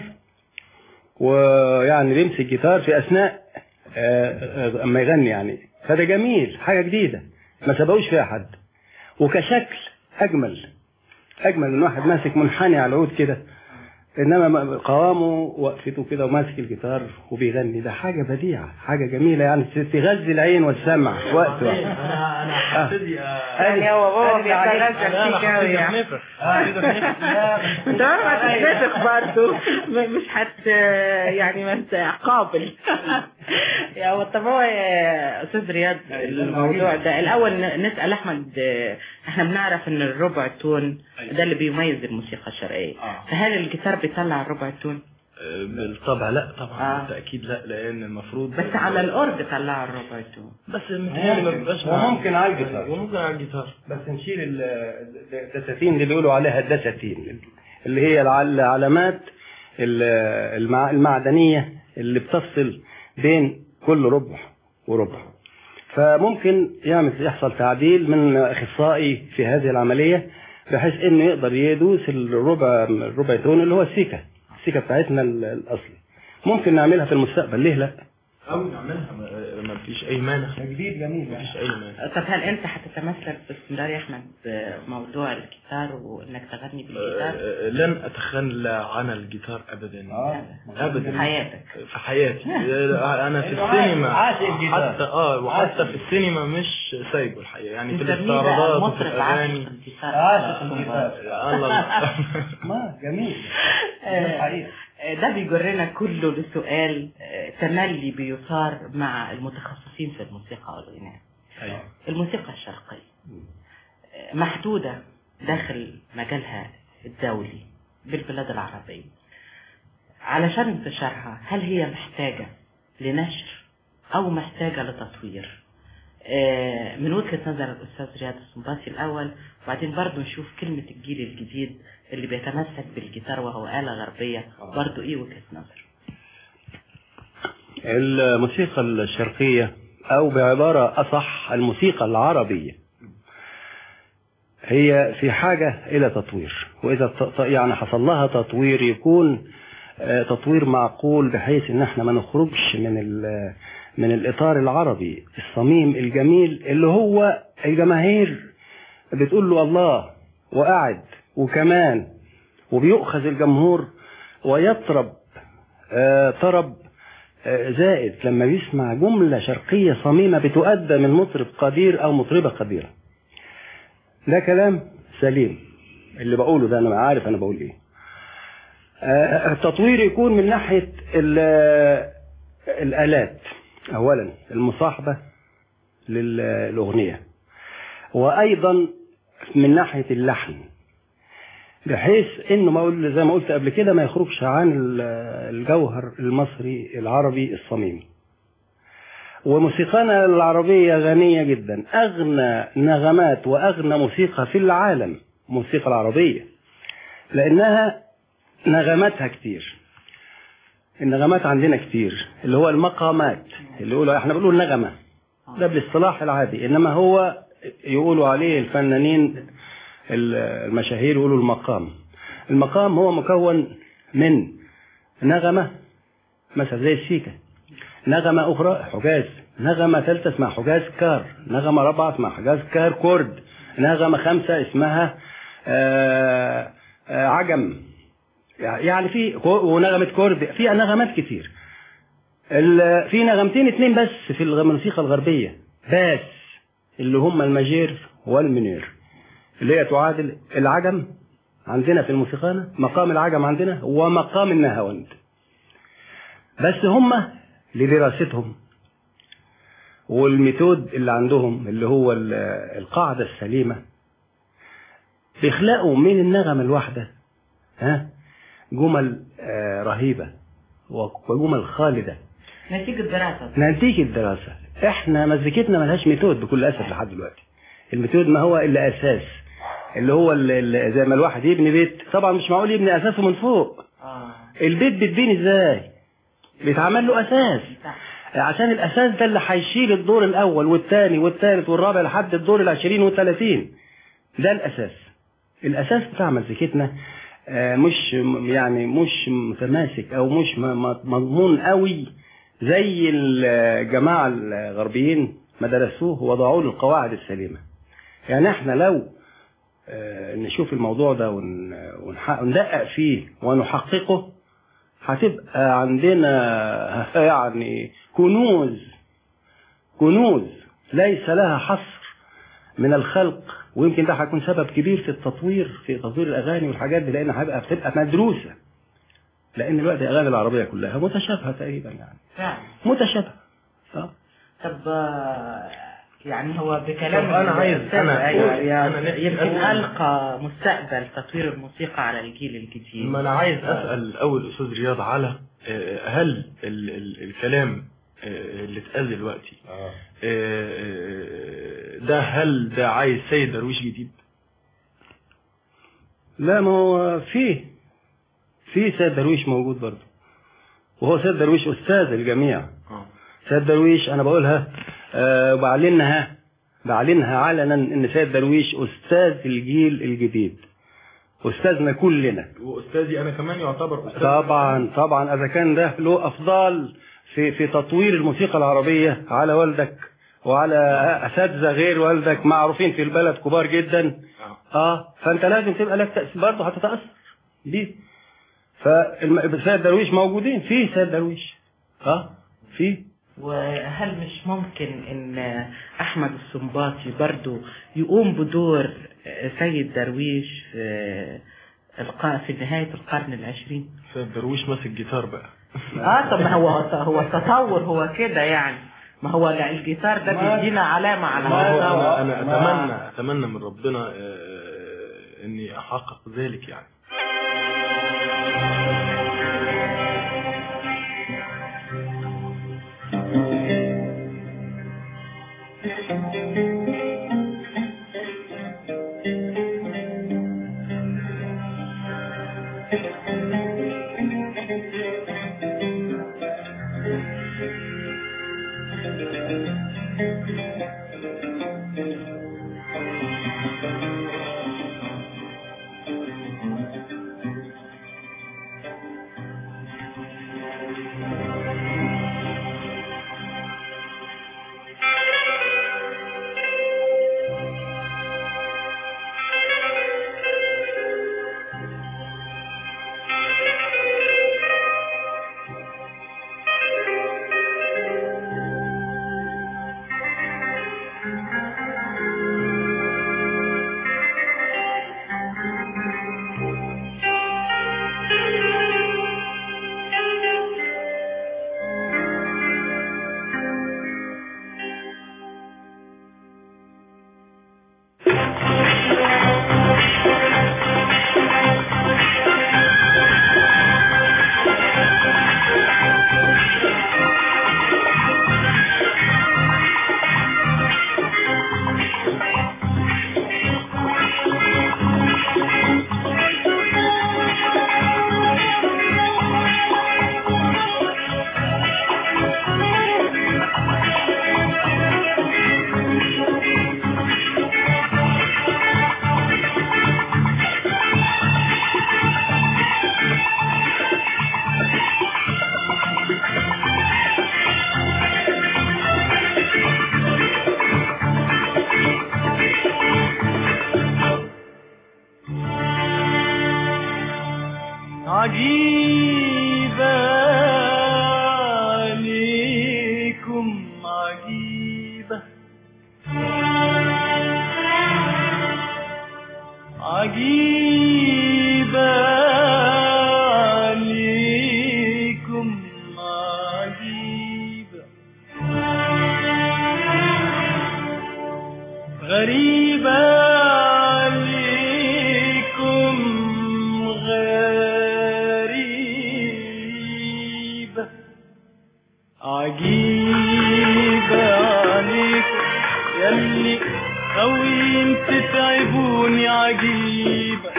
ويعني بيمسك جيتار في اثناء اما يغني، يعني فده جميل، حاجه جديده ما سبقوش فيها حد. وكشكل اجمل اجمل من واحد ماسك منحني على العود كده انما قوامه وقفته كده وماسك الجيتار وبيغني، ده حاجه بديعه، حاجه جميله يعني تغذي العين والسمع في وقته.
انا انا حسيتي
يعني هو بابا بيتغزل فيك قوي يعني. انت ما تتنفخ برضه، مش حت يعني ما انت قابل. يا طب هو يا استاذ رياض الموضوع ده الاول نسال احمد، احنا بنعرف ان الربع تون ده اللي بيميز الموسيقى الشرقيه، فهل الجيتار بيطلع الربع التون؟
بالطبع لا طبعا
آه.
بالتاكيد لا، لان المفروض
بس على الاورج طلع الربع التون،
بس متهيألي ما بيبقاش
وممكن على الجيتار
وممكن على الجيتار،
بس نشيل الدساتين اللي بيقولوا عليها الدساتين اللي هي العلامات المعدنيه اللي بتفصل بين كل ربع وربع. فممكن يعمل يحصل تعديل من اخصائي في هذه العمليه بحيث انه يقدر يدوس الربع الربع تون اللي هو السيكا السيكا بتاعتنا الاصلي. ممكن نعملها في المستقبل، ليه لا؟
او نعملها ما فيش اي مانع،
جديد جميل
ما فيش اي مانع.
طب هل انت هتتمسك باستمرار يا احمد بموضوع الجيتار وانك تغني بالجيتار؟
لن اتخلى عن الجيتار ابدا.
آه.
ابدا
في حياتك؟
في حياتي انا في السينما حتى اه وحتى في السينما مش سايبه الحقيقه، يعني في الاستعراضات وفي الاغاني
عاشق الجيتار.
الله
ما جميل الحقيقه.
ده بيجرنا كله لسؤال تملي بيثار مع المتخصصين في الموسيقى والغناء.
أيوة.
الموسيقى الشرقية محدودة داخل مجالها الدولي بالبلاد العربية، علشان انتشارها هل هي محتاجة لنشر أو محتاجة لتطوير؟ من وجهة نظر الأستاذ رياض السنباطي الأول، وبعدين برضو نشوف كلمة الجيل الجديد اللي بيتمسك بالجيتار وهو آلة غربية برضو إيه وجهة نظر؟
الموسيقى الشرقية أو بعبارة أصح الموسيقى العربية هي في حاجة إلى تطوير، وإذا يعني حصل لها تطوير يكون تطوير معقول بحيث إن احنا ما نخرجش من من الإطار العربي الصميم الجميل اللي هو الجماهير بتقول له الله وقعد وكمان وبيؤخذ الجمهور ويطرب آه طرب آه زائد لما بيسمع جملة شرقية صميمة بتؤدى من مطرب قدير أو مطربة قديرة. ده كلام سليم اللي بقوله ده، أنا عارف أنا بقول إيه. آه التطوير يكون من ناحية الآلات أولا، المصاحبة للأغنية، وأيضا من ناحية اللحن بحيث انه ما اقول زي ما قلت قبل كده ما يخرجش عن الجوهر المصري العربي الصميم. وموسيقانا العربية غنية جدا، اغنى نغمات واغنى موسيقى في العالم الموسيقى العربية، لانها نغماتها كتير. النغمات عندنا كتير اللي هو المقامات اللي يقولوا احنا بنقول نغمة ده بالاصطلاح العادي، انما هو يقولوا عليه الفنانين المشاهير يقولوا المقام. المقام هو مكون من نغمة مثلا زي السيكا، نغمة أخرى حجاز، نغمة ثالثة اسمها حجاز كار، نغمة رابعة اسمها حجاز كار كورد، نغمة خامسة اسمها آآ آآ عجم، يعني في ونغمة كورد، في نغمات كتير. في نغمتين اتنين بس في الموسيقى الغربية بس اللي هم الماجير والمنير اللي هي تعادل العجم عندنا في الموسيقى، مقام العجم عندنا ومقام النهاوند. بس هم لدراستهم والميثود اللي عندهم اللي هو القاعدة السليمة بيخلقوا من النغمة الواحدة ها جمل رهيبة وجمل خالدة
نتيجة دراسة.
نتيجة دراسة. احنا مزيكتنا ملهاش ميثود بكل أسف لحد دلوقتي. الميثود ما هو إلا أساس اللي هو اللي زي ما الواحد يبني بيت، طبعا مش معقول يبني أساسه من فوق.
آه.
البيت بيتبني ازاي؟ بيتعمل له أساس، عشان الأساس ده اللي هيشيل الدور الأول والثاني والثالث والرابع لحد الدور العشرين والثلاثين. ده الأساس. الأساس بتاع مزيكتنا مش يعني مش متماسك أو مش مضمون قوي زي الجماعة الغربيين ما درسوه ووضعوا له القواعد السليمة. يعني احنا لو نشوف الموضوع ده وندقق فيه ونحققه، هتبقى عندنا يعني كنوز كنوز ليس لها حصر من الخلق. ويمكن ده هيكون سبب كبير في التطوير في تطوير الاغاني والحاجات دي، لان هتبقى بتبقى مدروسه، لان دلوقتي الاغاني العربيه كلها متشابهه تقريبا يعني
فعلا
متشابهه. اه
طب يعني هو بكلام
انا عايز انا
يعني يمكن القى مستقبل تطوير الموسيقى على الجيل الجديد.
ما انا عايز اسال اول استاذ رياض على هل ال ال الكلام اللي اتقال دلوقتي ده هل ده عايز سيد درويش جديد؟
لا، ما هو فيه في سيد درويش موجود برضه، وهو سيد درويش استاذ الجميع.
اه
سيد درويش انا بقولها أه بعلنها بعلنها علنا ان سيد درويش استاذ الجيل الجديد، استاذنا كلنا،
واستاذي انا كمان يعتبر استاذ.
طبعا طبعا اذا كان ده له افضال في في تطوير الموسيقى العربيه على والدك وعلى اساتذه غير والدك معروفين في البلد كبار جدا. اه فانت لازم تبقى لك تاثير برضه، هتتاثر بيه. فسيد درويش موجودين، في سيد درويش اه في.
وهل مش ممكن ان احمد السنباطي برضو يقوم بدور سيد درويش في في نهاية القرن العشرين؟
سيد درويش ماسك جيتار بقى.
اه طب ما هو هو التطور هو كده يعني، ما هو الجيتار ده بيدينا علامة على
هذا. انا انا اتمنى اتمنى من ربنا اني احقق ذلك يعني.
عجيبة عليكم عجيبة عجيبة عليكم عجيبة غريبة عجيبة عليكم يلي غاويين تتعبوني عجيبة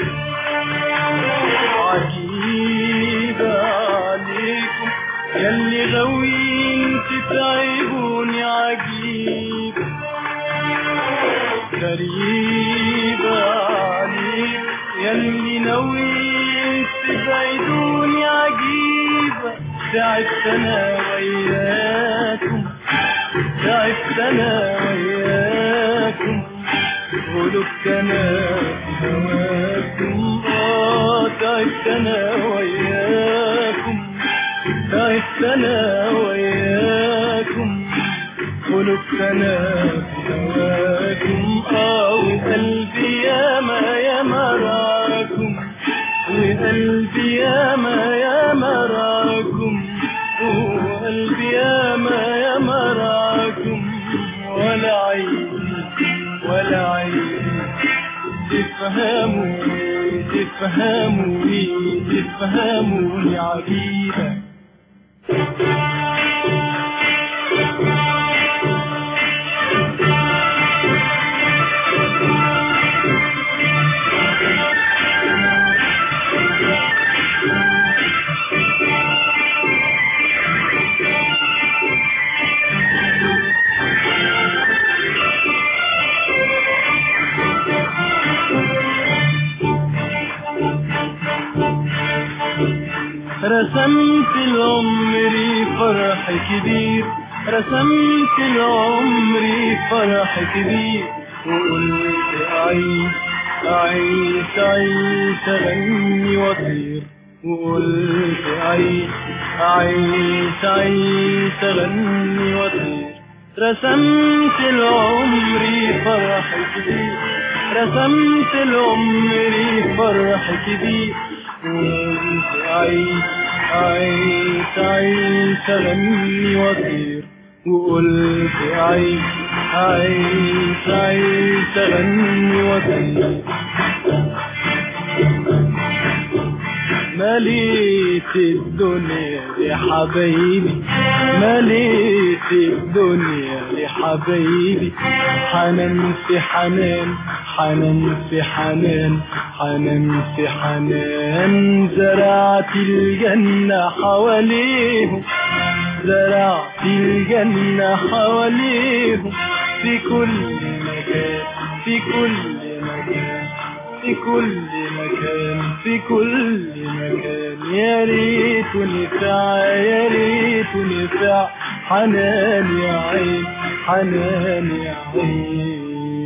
عجيبة عليكم يلي غاويين تتعبوني عجيبة غريبة عليكم يلي ناويين تبعدوني عجيبة تعبت انا وياكم تعبت انا وياكم قلوبت انا هواكم آه تعبت أنا وياكم تعبت أنا وياكم قلت أنا في هواكم آه وقلبي ياما ياما راكم وقلبي ياما ياما راكم وقلبي ياما ياما راكم ولا عيني ولا عيني تفهموني تفهموني تفهموني عبيدة رسمت العمر فرح كبير رسمت العمر فرح كبير وقلت أعيش أعيش أعيش أغني وأطير وقلت أعيش أعيش أعيش أغني وأطير رسمت العمر فرح كبير رسمت العمر فرح كبير وقلت أعيش أعيش أعيش أغني وأطير وقلت أعيش أعيش أعيش أغني وأطير مليت الدنيا لحبايبي مليت الدنيا لحبايبي حنان في حنان حنان في حنان حنان في حنان زرعت الجنة حواليهم زرعت الجنة حواليهم في كل مكان في كل مكان في كل مكان في كل مكان يا ريت نفع يا ريت نفع حنان يا عين حنان يا عين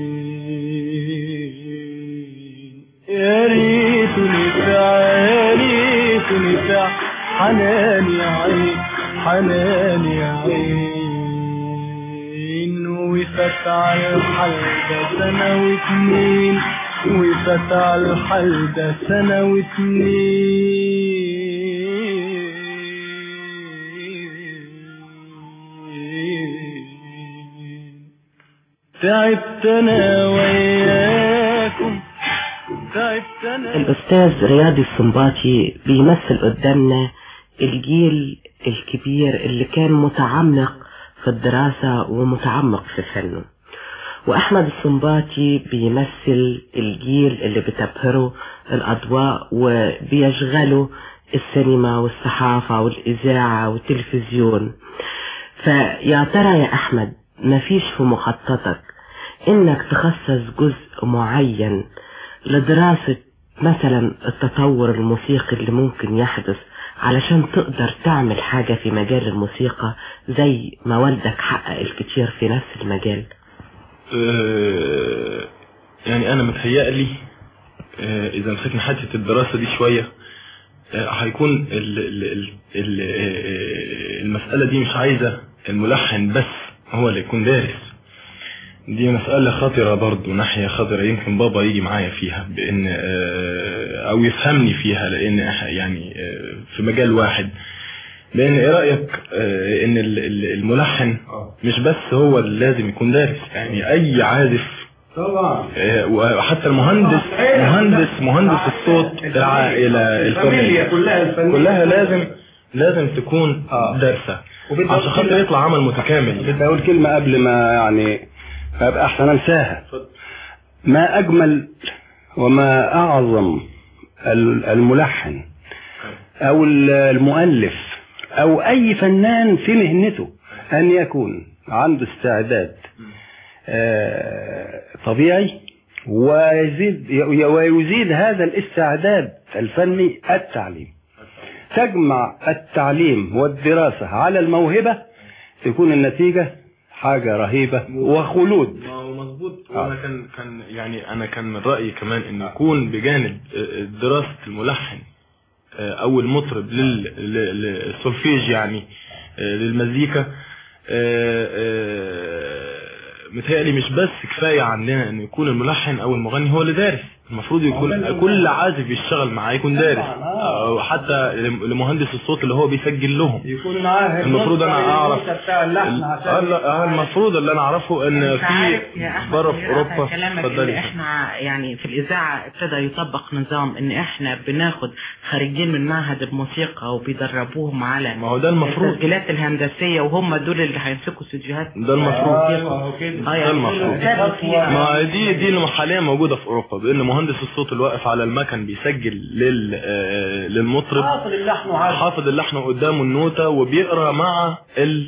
يا ريت نفع يا ريت نفع حنان يا عين حنان يا عين وفات على الحال ده سنة واتنين وفات على الحال ده سنة واتنين تعبت أنا وياكم تعبت أنا.
الأستاذ رياض السنباطي بيمثل قدامنا الجيل الكبير اللي كان متعمق في الدراسة ومتعمق في فنه، وأحمد السنباطي بيمثل الجيل اللي بتبهره الأضواء وبيشغله السينما والصحافة والإذاعة والتلفزيون. فيا ترى يا أحمد مفيش في مخططك إنك تخصص جزء معين لدراسة مثلا التطور الموسيقي اللي ممكن يحدث علشان تقدر تعمل حاجة في مجال الموسيقى زي ما والدك حقق الكتير في نفس المجال؟
أه يعني أنا متهيألي أه إذا مسكنا حتة الدراسة دي شوية أه هيكون ال ال ال ال المسألة دي مش عايزة الملحن بس هو اللي يكون دارس. دي مسألة خطرة برضو، ناحية خطرة يمكن بابا يجي معايا فيها بأن أو يفهمني فيها، لأن يعني في مجال واحد. لأن إيه رأيك أن الملحن مش بس هو اللي لازم يكون دارس، يعني أي عازف طبعا وحتى المهندس مهندس مهندس الصوت العائلة الفاميليا كلها كلها لازم لازم تكون دارسة عشان خاطر يطلع عمل متكامل.
بدي أقول كلمة قبل ما يعني أبقى أحسن أنساها. ما أجمل وما أعظم الملحن أو المؤلف أو أي فنان في مهنته أن يكون عنده استعداد طبيعي ويزيد ويزيد هذا الاستعداد الفني التعليم. تجمع التعليم والدراسة على الموهبة تكون النتيجة حاجة رهيبة وخلود.
مظبوط. وانا كان كان يعني انا كان من رأيي كمان ان يكون بجانب دراسة الملحن او المطرب للسولفيج يعني للمزيكا، متهيألي مش بس كفاية عندنا ان يكون الملحن او المغني هو اللي دارس، المفروض يكون كل عازف يشتغل معاه يكون دارس، او حتى لمهندس الصوت اللي هو بيسجل لهم
يكون معاه.
المفروض انا اعرف المفروض اللي انا اعرفه ان في بره في اوروبا.
اتفضلي. احنا يعني في الاذاعه ابتدى يطبق نظام ان احنا بناخد خارجين من معهد الموسيقى وبيدربوهم على
ما هو ده المفروض
التسجيلات الهندسيه، وهم دول اللي هيمسكوا استديوهات.
ده المفروض. اه ده المفروض. ما دي دي اللي حاليا موجوده في اوروبا، بان مهندس الصوت اللي واقف على المكن بيسجل لل للمطرب،
حافظ اللحن وعارف
حافظ اللحن قدامه النوتة وبيقرا مع ال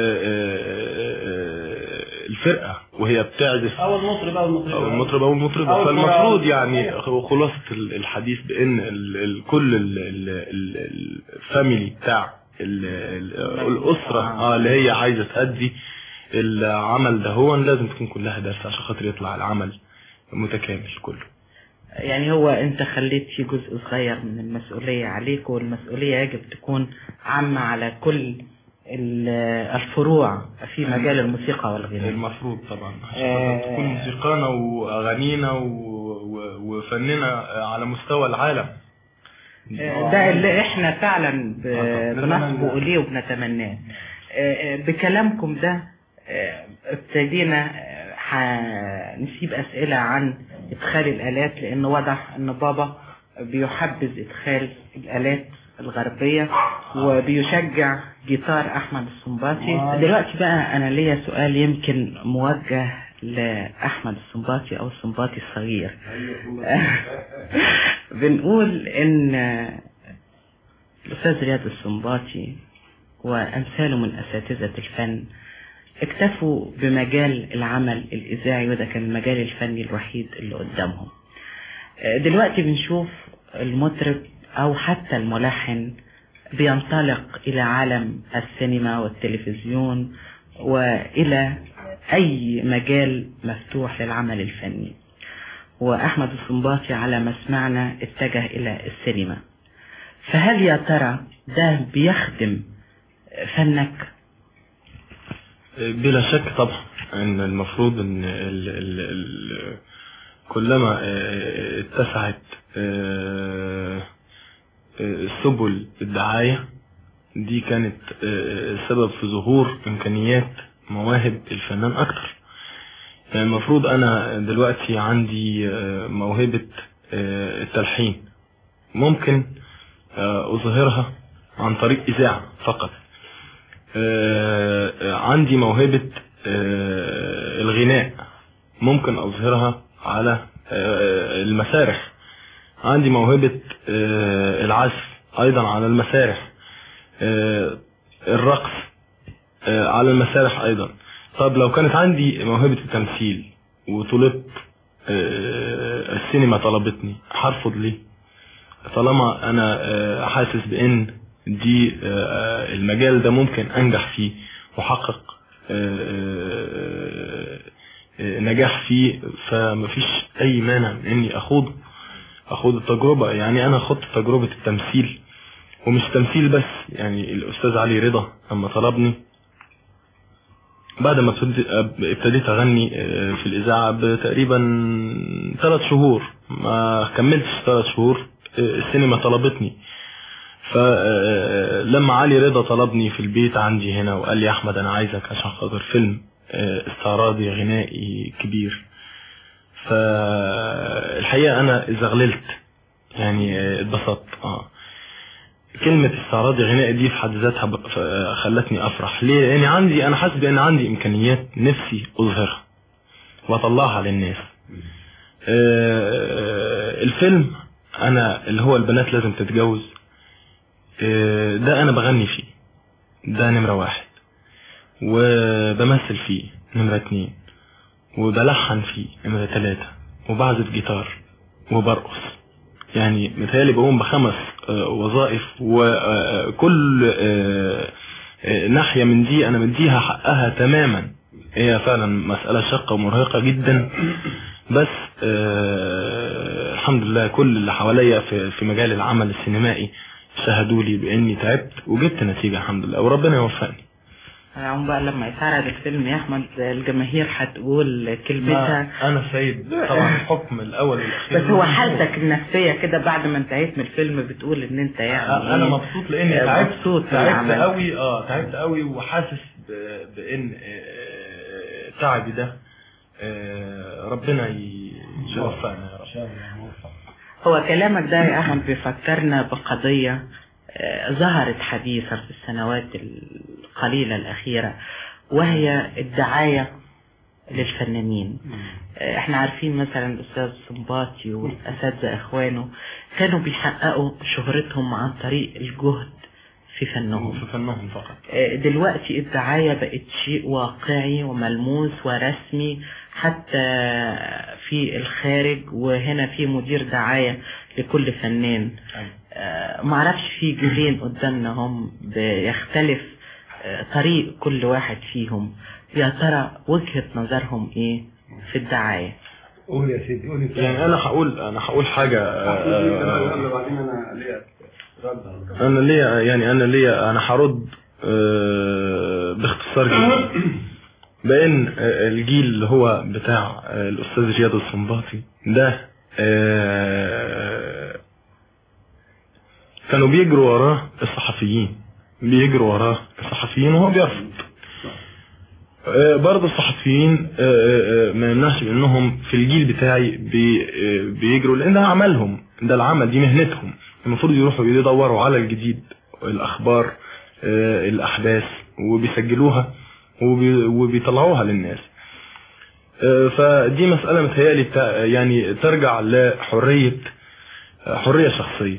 الفرقة وهي بتعزف،
او المطرب او المطرب
او المطرب او المطرب. فالمفروض يعني خلاصة الحديث بان كل الفاميلي بتاع الاسرة اه اللي هي عايزة تأدي العمل ده هو لازم تكون كلها دارسة عشان خاطر يطلع العمل متكامل كله.
يعني هو انت خليت في جزء صغير من المسؤولية عليك، والمسؤولية يجب تكون عامة على كل الفروع في مجال الموسيقى والغناء.
المفروض طبعا عشان تكون موسيقانا واغانينا وفننا على مستوى العالم.
ده اللي احنا فعلا بنصبو اليه وبنتمناه. بكلامكم ده ابتدينا هنسيب اسئلة عن ادخال الالات، لان واضح ان بابا بيحبذ ادخال الالات الغربية وبيشجع جيتار احمد السنباطي. دلوقتي بقى انا ليا سؤال يمكن موجه لاحمد السنباطي او السنباطي الصغير. بنقول ان الاستاذ رياض السنباطي وامثاله من اساتذة الفن اكتفوا بمجال العمل الإذاعي، وده كان المجال الفني الوحيد اللي قدامهم. دلوقتي بنشوف المطرب أو حتى الملحن بينطلق إلى عالم السينما والتلفزيون وإلى أي مجال مفتوح للعمل الفني، وأحمد السنباطي على ما سمعنا اتجه إلى السينما. فهل يا ترى ده بيخدم فنك؟
بلا شك طبعا ان المفروض ان ال ال ال كلما اتسعت سبل الدعاية دي كانت سبب في ظهور امكانيات مواهب الفنان اكتر. يعني المفروض انا دلوقتي عندي موهبة التلحين، ممكن اظهرها عن طريق اذاعة فقط. آه عندي موهبة آه الغناء، ممكن أظهرها على آه المسارح. عندي موهبة آه العزف أيضا على المسارح، آه الرقص آه على المسارح أيضا. طب لو كانت عندي موهبة التمثيل وطلبت آه السينما طلبتني، هرفض ليه؟ طالما أنا آه حاسس بأن دي المجال ده ممكن انجح فيه وحقق نجاح فيه، فمفيش اي مانع من اني اخوض اخوض التجربة. يعني انا خدت تجربة التمثيل، ومش تمثيل بس، يعني الاستاذ علي رضا لما طلبني بعد ما ابتديت اغني في الاذاعة بتقريبا ثلاث شهور، ما كملتش ثلاث شهور السينما طلبتني. فلما علي رضا طلبني في البيت عندي هنا وقال لي احمد انا عايزك عشان خاطر فيلم استعراضي غنائي كبير، فالحقيقة انا زغللت، يعني اتبسطت. اه كلمة استعراضي غنائي دي في حد ذاتها خلتني افرح. ليه؟ لان عندي انا حاسس بان عندي امكانيات نفسي اظهرها واطلعها للناس. الفيلم انا اللي هو البنات لازم تتجوز، ده انا بغني فيه، ده نمرة واحد، وبمثل فيه نمرة اتنين، وبلحن فيه نمرة تلاتة، وبعزف جيتار وبرقص. يعني متهيألي بقوم بخمس وظائف، وكل ناحية من دي انا مديها حقها تماما. هي فعلا مسألة شاقة ومرهقة جدا، بس آه الحمد لله كل اللي حواليا في, في مجال العمل السينمائي شهدوا لي باني تعبت وجبت نتيجة الحمد لله وربنا يوفقني.
عم بقى لما يتعرض الفيلم يا احمد الجماهير هتقول كلمتها.
انا سيد طبعا الحكم الاول والاخير،
بس هو حالتك النفسيه كده بعد ما انتهيت من الفيلم بتقول ان انت يعني
انا مبسوط لاني تعبت
مبسوط
تعبت قوي اه تعبت قوي وحاسس بان تعبي ده ربنا يوفقنا يا رب.
هو كلامك ده يا احمد بيفكرنا بقضيه ظهرت حديثا في السنوات القليلة الأخيرة، وهي الدعاية للفنانين. احنا عارفين مثلا الأستاذ سنباطي والأساتذة إخوانه كانوا بيحققوا شهرتهم عن طريق الجهد في فنهم
في فنهم فقط.
دلوقتي الدعاية بقت شيء واقعي وملموس ورسمي حتى في الخارج، وهنا في مدير دعاية لكل فنان. آه معرفش في جيلين قدامنا هم بيختلف آه طريق كل واحد فيهم، يا ترى وجهة نظرهم ايه في الدعاية؟
قول يا سيدي قول.
يعني انا هقول انا هقول حاجة آه
بعدين انا ليا
انا ليا يعني انا ليا انا هرد آه باختصار جدا بان الجيل اللي هو بتاع الاستاذ رياض السنباطي ده آه كانوا بيجروا وراه الصحفيين بيجروا وراه الصحفيين وهو بيرفض. آه برضه الصحفيين آه آه ما يمنعش انهم في الجيل بتاعي بي آه بيجروا، لان ده عملهم، ده العمل، دي مهنتهم، المفروض يروحوا يدوروا على الجديد، الاخبار آه الاحداث، وبيسجلوها وبي وبيطلعوها للناس. آه فدي مسألة متهيألي يعني ترجع لحرية حرية شخصية.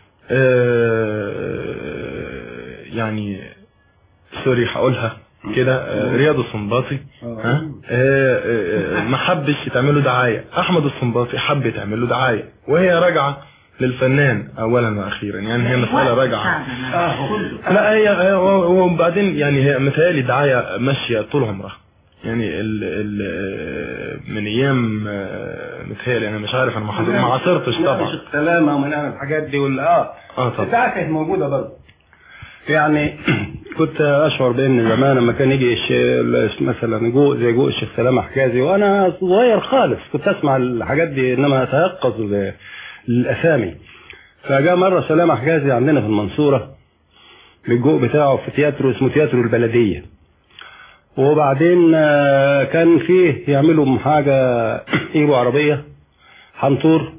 آه يعني سوري هقولها كده، آه رياض السنباطي ها آه ما حبش تعمله دعاية، احمد السنباطي حب تعمله دعاية، وهي راجعة للفنان اولا واخيرا، يعني هي مسألة راجعة. لا هي وبعدين يعني هي متهيألي دعاية ماشية طول عمرها، يعني ال ال من ايام متهيألي انا مش عارف انا ما ما عاصرتش طبعا
مش السلامة ومن الحاجات دي ولا اه
اه طبعا
الدعاية كانت موجودة برضه. يعني كنت اشعر بان زمان لما كان يجي مثلا جوء زي جوء الشيخ سلامة حجازي وانا صغير خالص كنت اسمع الحاجات دي انما اتيقظ للاسامي. فجاء مرة سلامة حجازي عندنا في المنصورة بالجوء بتاعه في تياترو اسمه تياترو البلدية، وبعدين كان فيه يعملوا حاجة يجيبوا عربية حنطور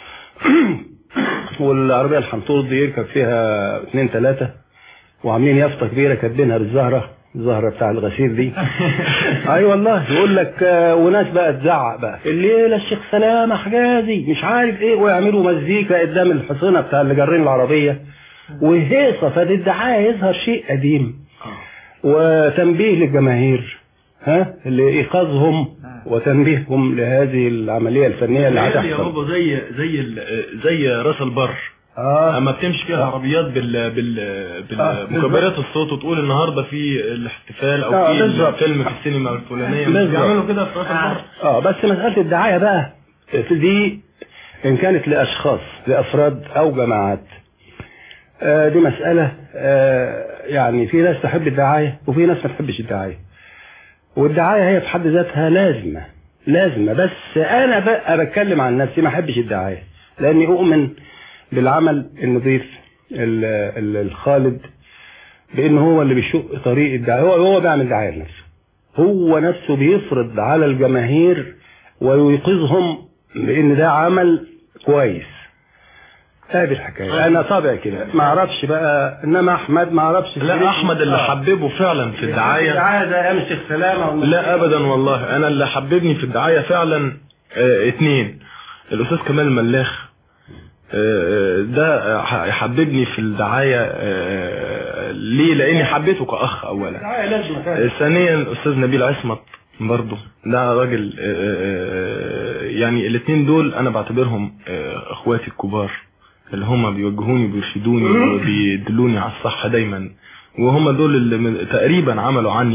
والعربية الحنطور دي يركب فيها اثنين ثلاثة وعاملين يافطة كبيرة كاتبينها بالزهرة، الزهرة بتاع الغسيل دي. اي والله يقول لك وناس بقى تزعق بقى الليلة الشيخ سلامة حجازي مش عارف ايه، ويعملوا مزيكا قدام الحصينة بتاع اللي جارين العربية وهيصة. فدي الدعاية يظهر شيء قديم وتنبيه للجماهير ها لإيقاظهم وتنبيههم لهذه العملية الفنية اللي هتحصل.
يا بابا زي زي زي راس البر آه. اما بتمشي فيها عربيات بال بال بالمكبرات آه. الصوت وتقول النهارده في الاحتفال او آه. في الفيلم في السينما الفلانيه بيعملوا كده في راس البر.
اه بس مسألة الدعاية بقى دي ان كانت لاشخاص لافراد او جماعات آه دي مسألة آه يعني في ناس تحب الدعاية وفي ناس ما تحبش الدعاية، والدعاية هي في حد ذاتها لازمة لازمة بس انا بقى بتكلم عن نفسي ما احبش الدعاية، لاني اؤمن بالعمل النظيف الخالد بانه هو اللي بيشق طريق الدعاية، هو هو بيعمل دعاية لنفسه، هو نفسه بيفرض على الجماهير ويوقظهم بان ده عمل كويس. هذه الحكايه انا طبعي كده ما اعرفش بقى، انما احمد ما اعرفش.
لا احمد اللي آه. حببه فعلا في الدعايه
الدعايه ده ايام الشيخ سلامه.
لا ابدا والله، انا اللي حببني في الدعايه فعلا اه اتنين، الاستاذ كمال ملاخ اه ده حببني في الدعايه اه ليه؟ لاني حبيته كاخ اولا. اه ثانيا الاستاذ نبيل عصمت برضه ده راجل اه يعني الاثنين دول انا بعتبرهم اه اخواتي الكبار اللي هم بيوجهوني وبيرشدوني وبيدلوني على الصح دايما، وهم دول اللي تقريبا عملوا عني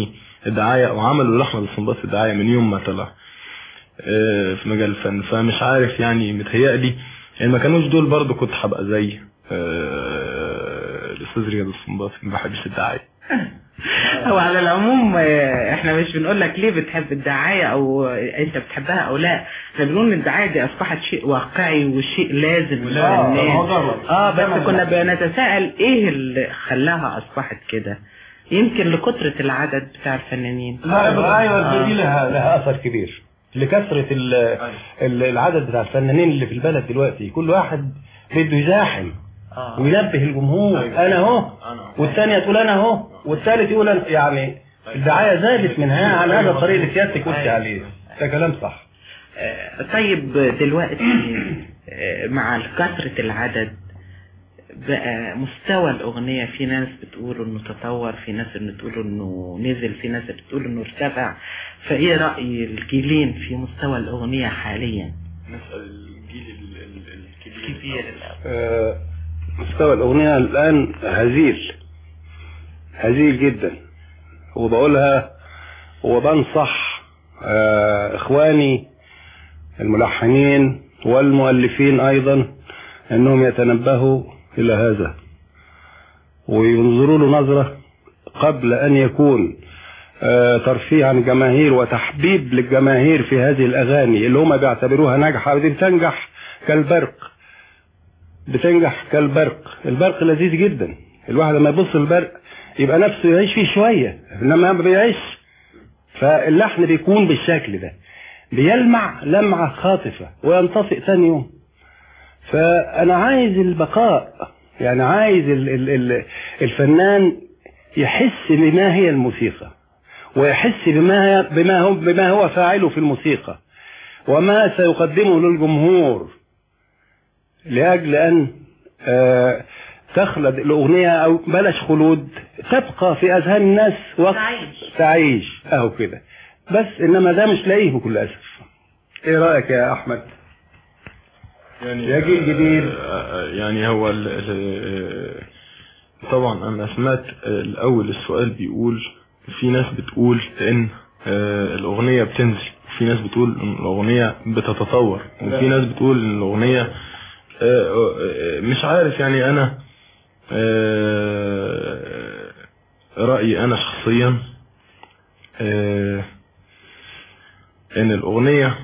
الدعاية او عملوا لاحمد السنباطي الدعاية من يوم ما طلع في مجال الفن. فمش عارف يعني متهيألي يعني ما كانوش دول برضو كنت هبقى زي الاستاذ رياض السنباطي. ما بحبش الدعاية.
هو على العموم احنا مش بنقول لك ليه بتحب الدعاية او انت بتحبها او لا، احنا بنقول ان الدعاية دي اصبحت شيء واقعي وشيء لازم للناس. اه بس كنا بنتساءل ايه اللي خلاها اصبحت كده. يمكن لكثرة العدد بتاع الفنانين.
لا ايوه دي لها لها اثر كبير لكثرة العدد بتاع الفنانين اللي في البلد دلوقتي. كل واحد بده يزاحم آه. وينبه الجمهور. أيوة. انا اهو والثانيه تقول انا اهو والثالث يقول أنا. يعني الدعايه زادت منها على هذا الطريق اللي سيادتك قلت عليه. ده كلام صح.
آه طيب دلوقتي آه مع كثرة العدد بقى مستوى الأغنية في ناس بتقول انه تطور، في ناس بتقول انه نزل، في ناس بتقول انه ارتفع. فايه رأي الجيلين في مستوى الأغنية حاليا؟
نسأل الجيل الكبير.
آه مستوى الأغنية الآن هزيل هزيل جدا، وبقولها وبنصح آه إخواني الملحنين والمؤلفين أيضا أنهم يتنبهوا إلى هذا وينظروا له نظرة قبل أن يكون آه ترفيه عن الجماهير وتحبيب للجماهير في هذه الأغاني اللي هم بيعتبروها ناجحة. ودي بتنجح كالبرق، بتنجح كالبرق. البرق لذيذ جدا، الواحد لما يبص البرق يبقى نفسه يعيش فيه شوية، انما ما بيعيش. فاللحن بيكون بالشكل ده، بيلمع لمعة خاطفة وينطفئ ثاني يوم. فأنا عايز البقاء، يعني عايز ال ال ال الفنان يحس بما هي الموسيقى، ويحس بما بما هو بما هو فاعله في الموسيقى وما سيقدمه للجمهور، لأجل أن آه تخلد الأغنية أو بلاش خلود، تبقى في أذهان الناس وقت تعيش, تعيش. أهو كده بس. إنما ده مش لاقيه بكل أسف. إيه رأيك يا أحمد؟
يعني
يا جيل جديد.
يعني هو ال ال طبعا أنا سمعت الأول السؤال بيقول في ناس بتقول إن الأغنية بتنزل، وفي ناس بتقول إن الأغنية بتتطور، وفي ناس بتقول إن الأغنية مش عارف. يعني أنا رأيي أنا شخصيا إن الأغنية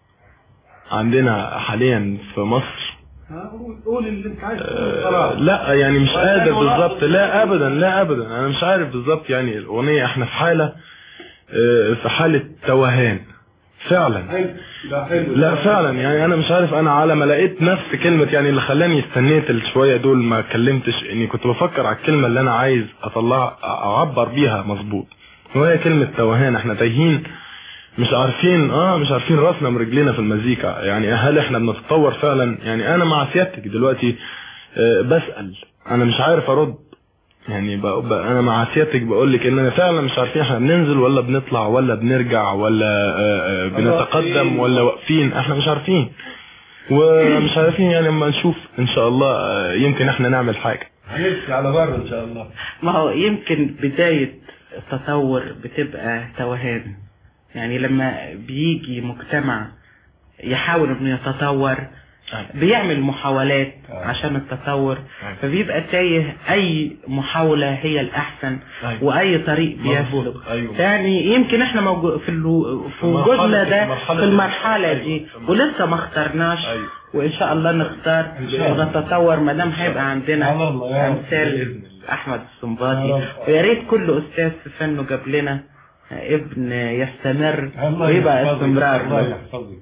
عندنا حاليا في مصر
قول اللي انت عايز
تقوله. لا يعني مش قادر بالظبط. لا أبدا لا أبدا أنا مش عارف بالظبط. يعني الأغنية احنا في حالة في حالة توهان فعلا. لا فعلا يعني انا مش عارف. انا على ما لقيت نفس كلمة يعني اللي خلاني استنيت الشوية دول ما كلمتش، اني كنت بفكر على الكلمة اللي انا عايز اطلع اعبر بيها مظبوط، وهي كلمة توهان. احنا تايهين، مش عارفين اه مش عارفين راسنا من رجلينا في المزيكا. يعني هل احنا بنتطور فعلا؟ يعني انا مع سيادتك دلوقتي آه بسأل، انا مش عارف ارد. يعني بقى بقى انا مع سيادتك بقول لك ان انا فعلا مش عارفين احنا بننزل ولا بنطلع ولا بنرجع ولا آآ آآ بنتقدم ولا واقفين. احنا مش عارفين ومش عارفين. يعني لما نشوف ان شاء الله يمكن احنا نعمل حاجة.
هنمشي على بر ان شاء الله.
ما هو يمكن بداية التطور بتبقى توهان. يعني لما بيجي مجتمع يحاول انه يتطور بيعمل محاولات عشان التطور، فبيبقى تايه اي محاولة هي الاحسن واي طريق بيسلك. يعني يمكن احنا موجود في في وجودنا ده في المرحلة دي ولسه ما اخترناش، وان شاء الله نختار ونتطور ما دام هيبقى عندنا امثال احمد السنباطي. ويا ريت كل استاذ في فنه جاب لنا ابن يستمر ويبقى استمرار.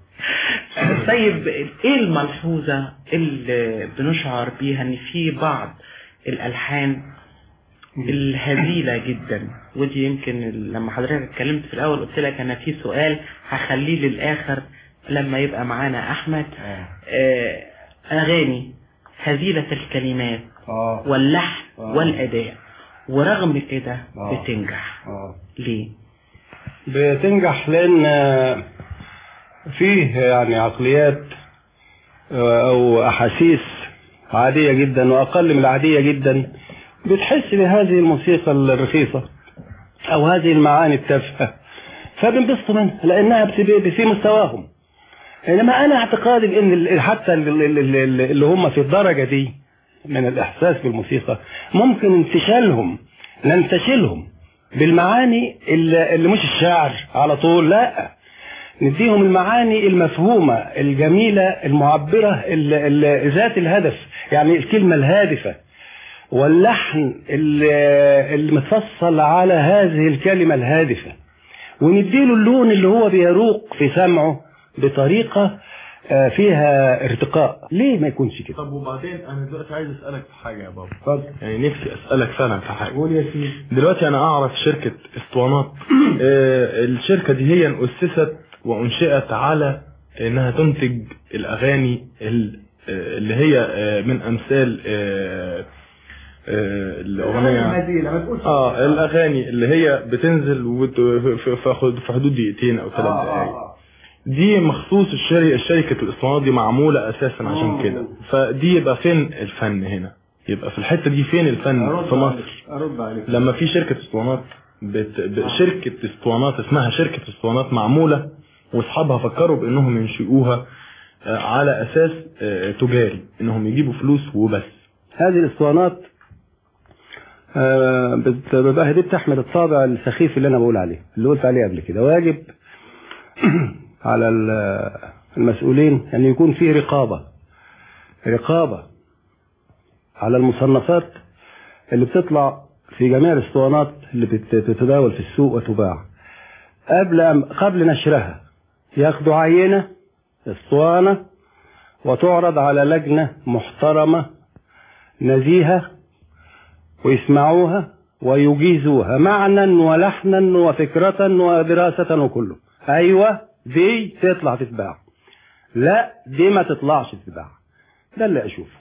طيب ايه الملحوظة اللي بنشعر بيها ان في بعض الالحان الهزيلة جدا؟ ودي يمكن لما حضرتك اتكلمت في الاول قلت لك انا في سؤال هخليه للاخر لما يبقى معانا احمد. آه اغاني هزيلة الكلمات واللحن والاداء، ورغم كده بتنجح. ليه
بتنجح؟ لان فيه يعني عقليات او احاسيس عادية جدا واقل من العادية جدا بتحس بهذه الموسيقى الرخيصة او هذه المعاني التافهه فبنبسطوا منها لانها في مستواهم. انما انا اعتقادي بان حتى اللي هم في الدرجه دي من الاحساس بالموسيقى ممكن انتشالهم ننتشلهم بالمعاني اللي مش الشعر على طول، لا نديهم المعاني المفهومه الجميله المعبره ذات الهدف، يعني الكلمه الهادفه واللحن اللي متفصل على هذه الكلمه الهادفه، ونديله اللون اللي هو بيروق في سمعه بطريقة فيها ارتقاء. ليه ما يكونش كده؟
طب وبعدين انا دلوقتي عايز اسالك في حاجه يا بابا.
اتفضل.
يعني نفسي اسالك فعلا في حاجه.
قول يا سيدي.
دلوقتي انا اعرف شركه اسطوانات آه الشركه دي هي اسست وانشئت على انها تنتج الاغاني اللي هي من امثال آه آه الاغنيه اه الاغاني اللي هي بتنزل في حدود دقيقتين او ثلاث دقائق. دي مخصوص الشركه الشركه الاسطوانات دي معموله اساسا عشان كده. فدي يبقى فين الفن هنا؟ يبقى في الحته دي فين الفن في مصر؟
ارد عليك.
لما في شركه اسطوانات بت... شركه اسطوانات اسمها شركه اسطوانات معموله واصحابها فكروا بانهم ينشئوها على اساس تجاري انهم يجيبوا فلوس وبس.
هذه الاسطوانات بتبقى دي بتحمل الطابع السخيف اللي انا بقول عليه اللي قلت عليه قبل كده. واجب على المسؤولين ان يكون فيه رقابه رقابه على المصنفات اللي بتطلع في جميع الاسطوانات اللي بتتداول في السوق وتباع. قبل قبل نشرها ياخدوا عينه اسطوانه وتعرض على لجنه محترمه نزيهه ويسمعوها ويجيزوها معنى ولحنا وفكرة ودراسة وكله. ايوه دي تطلع تتباع، لا دي ما تطلعش تتباع. ده اللي اشوفه.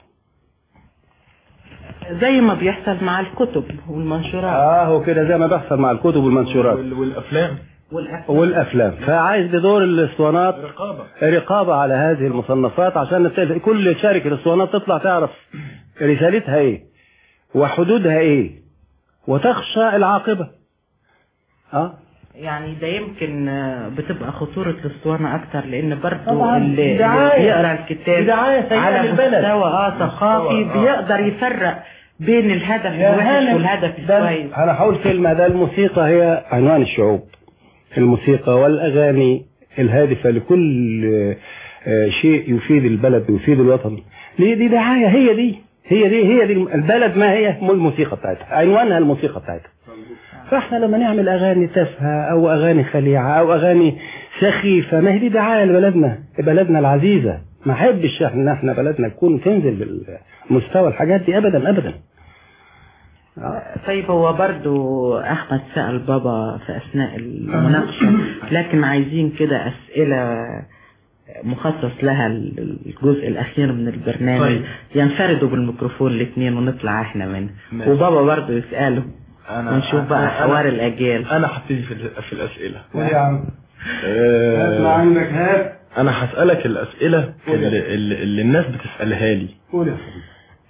زي ما بيحصل مع الكتب والمنشورات.
اه هو كده زي ما بيحصل مع الكتب والمنشورات
والافلام
والافلام
والافلام. فعايز بدور الاسطوانات
رقابه
رقابه على هذه المصنفات عشان كل شركه اسطوانات تطلع تعرف رسالتها ايه وحدودها ايه وتخشى العاقبه. اه
يعني ده يمكن بتبقى خطورة الاسطوانة اكتر لان برضو
طبعاً
اللي, اللي بيقرأ الكتاب على مستوى اه ثقافي بيقدر يفرق بين الهدف الوحش والهدف الكويس.
انا هقول كلمة، ده الموسيقى هي عنوان الشعوب. الموسيقى والاغاني الهادفة لكل شيء يفيد البلد ويفيد الوطن. ليه؟ دي دعاية. هي دي هي دي هي دي البلد ما هي الموسيقى بتاعتها، عنوانها الموسيقى بتاعتها. فاحنا لما نعمل اغاني تافهه او اغاني خليعه او اغاني سخيفه ما هي دي دعايه لبلدنا بلدنا العزيزه. ما احبش احنا احنا بلدنا تكون تنزل لمستوى الحاجات دي ابدا ابدا.
طيب هو برضو احمد سأل بابا في اثناء المناقشه لكن عايزين كده اسئله مخصص لها الجزء الاخير من البرنامج. طيب. ينفردوا بالميكروفون الاثنين ونطلع احنا منه وبابا برضو يساله ونشوف بقى حوار الاجيال.
انا هبتدي في, في الاسئله.
قول يا عم. اسمع عندك هات.
انا هسالك الاسئله اللي, اللي, اللي الناس بتسالها لي.
قول يا حبيبي.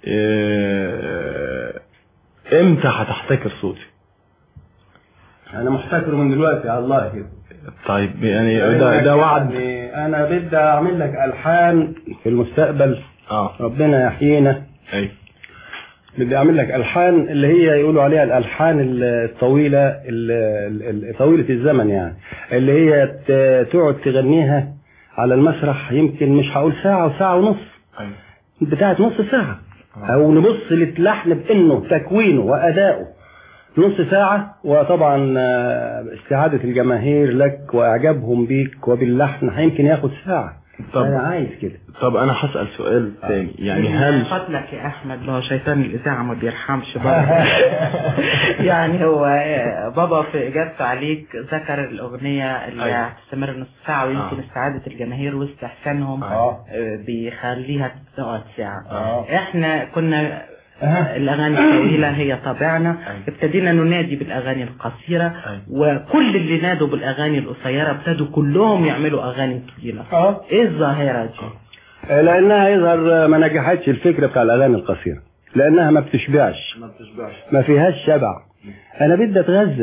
اه امتى هتحتكر صوتي؟
انا محتكره من دلوقتي على الله كده.
طيب يعني ده ده وعد.
يعني انا بدي اعمل لك الحان في المستقبل.
اه
ربنا يحيينا.
ايوه
بدي اعمل لك الحان اللي هي يقولوا عليها الالحان الطويله طويله الزمن، يعني اللي هي تقعد تغنيها على المسرح يمكن مش هقول ساعه وساعه ونص.
ايوه
بتاعت نص ساعه. او نبص للحن بانه تكوينه وادائه نص ساعه، وطبعا استعاده الجماهير لك واعجابهم بيك وباللحن يمكن ياخد ساعه.
طب
انا عايز كده.
طب انا هسأل سؤال ثاني. يعني هل
فضلك يا احمد ما هو شيطان الاذاعه ما بيرحمش برضه. يعني هو بابا في اجابته عليك ذكر الاغنيه اللي
أيوة.
هتستمر نص ساعه ويمكن آه. استعاده الجماهير واستحسانهم
آه.
بيخليها تقعد ساعه.
آه.
احنا كنا الاغاني الطويله هي طبعنا. ابتدينا ننادي بالاغاني القصيره وكل اللي نادوا بالاغاني القصيره ابتدوا كلهم يعملوا اغاني طويله.
اه
ايه الظاهره دي؟
لانها يظهر ما نجحتش الفكره بتاع الاغاني القصيره، لانها ما بتشبعش
ما بتشبعش
ما فيهاش شبع. انا بدي اتغذى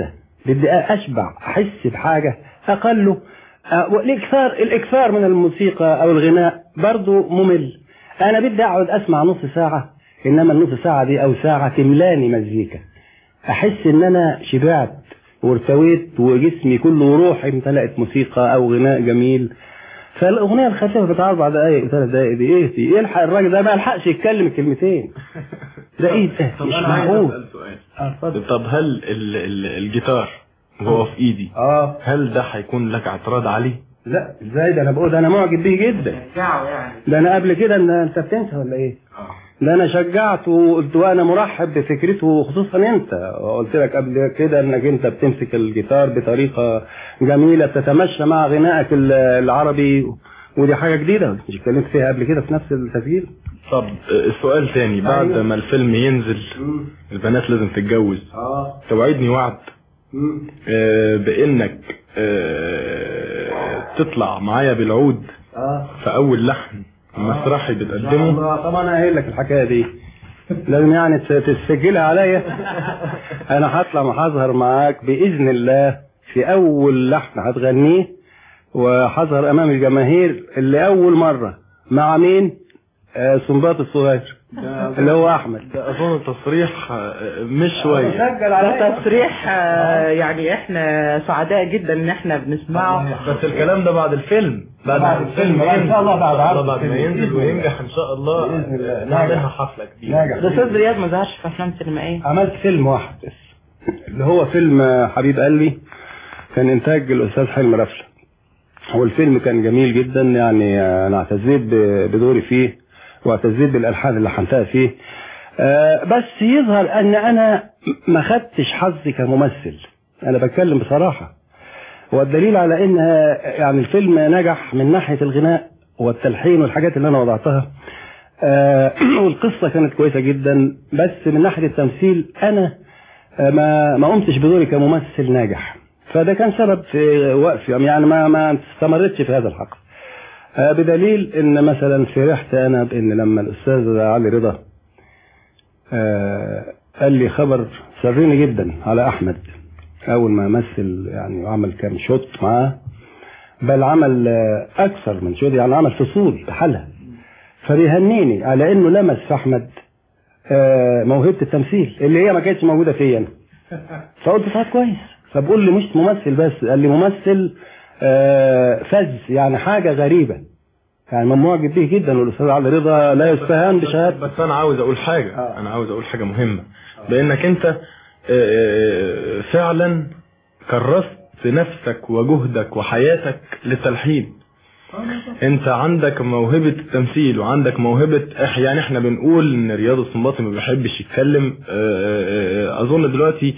بدي اشبع، احس بحاجه اقله. والاكثار الاكثار من الموسيقى او الغناء برضو ممل. انا بدي اقعد اسمع نص ساعه، انما النص ساعه دي او ساعه تملاني مزيكا، احس ان انا شبعت وارتويت وجسمي كله وروحي امتلأت موسيقى او غناء جميل. فالاغنيه الخفيفه بتاع اربع دقائق وثلاث دقائق دي ايه دي؟ يلحق الراجل ده ما يلحقش يتكلم كلمتين. ده ايه ده؟
طب
مش
انا عايز
معقول.
اسال سؤال. طب هل ال ال الجيتار وهو في ايدي
اه
هل ده هيكون لك اعتراض عليه؟
لا ازاي؟ ده انا بقول ده انا معجب بيه جدا. ده انا قبل كده ان انت بتنسى ولا ايه؟
اه
ده انا شجعت وقلت وانا مرحب بفكرته، خصوصا انت. وقلت لك قبل كده انك انت بتمسك الجيتار بطريقه جميله بتتمشى مع غنائك العربي، ودي حاجه جديده مش اتكلمت فيها قبل كده في نفس التسجيل.
طب السؤال تاني، بعد
أيوه.
ما الفيلم ينزل
مم.
البنات لازم تتجوز،
اه
توعدني وعد
مم.
آه بانك آه تطلع معايا بالعود
اه
في اول لحن مسرحي بتقدمه.
طبعا انا قايل لك الحكايه دي لازم يعني تسجلها عليا. انا هطلع وهظهر معاك باذن الله في اول لحن هتغنيه، وهظهر امام الجماهير اللي اول مره مع مين؟ آه سنباط الصغير اللي هو احمد.
ده اظن تصريح مش شويه.
سجل عليا
تصريح يعني احنا سعداء جدا ان احنا بنسمعه.
بس الكلام ده بعد الفيلم، بعد, بعد الفيلم ان شاء الله، بعد بعد ما ينزل وينجح ان شاء الله نعملها حفله كبيره.
الاستاذ رياض ما ظهرش في افلام سينمائيه.
عملت فيلم واحد بس اللي هو فيلم حبيب قلبي، كان انتاج الاستاذ حلمي رفله. هو الفيلم كان جميل جدا، يعني انا اعتزيت بدوري فيه واعتزيت بالالحان اللي حنتها فيه. أه بس يظهر ان انا ما خدتش حظي كممثل، انا بتكلم بصراحه. والدليل على ان يعني الفيلم نجح من ناحيه الغناء والتلحين والحاجات اللي انا وضعتها، أه والقصه كانت كويسه جدا، بس من ناحيه التمثيل انا ما ما قمتش بدوري كممثل ناجح. فده كان سبب في وقفي، يعني ما ما استمرتش في هذا الحقل. بدليل ان مثلا فرحت انا بان لما الاستاذ علي رضا قال لي خبر سرني جدا على احمد، اول ما مثل يعني وعمل كام شوت معاه، بل عمل اكثر من شوت، يعني عمل فصول بحالها. فبيهنيني على انه لمس في احمد موهبه التمثيل اللي هي ما كانتش موجوده فيا انا. فقلت طيب كويس. فبقول لي مش ممثل بس، قال لي ممثل فز، يعني حاجة غريبة، يعني من معجب به جدا. والاستاذ علي رضا لا يستهان بشهادته.
بس انا عاوز اقول حاجة آه. انا عاوز اقول حاجة مهمة، بانك انت فعلا كرست نفسك وجهدك وحياتك للتلحين. انت عندك موهبة التمثيل وعندك موهبة، يعني احنا بنقول ان رياض السنباطي ما بيحبش يتكلم. اظن دلوقتي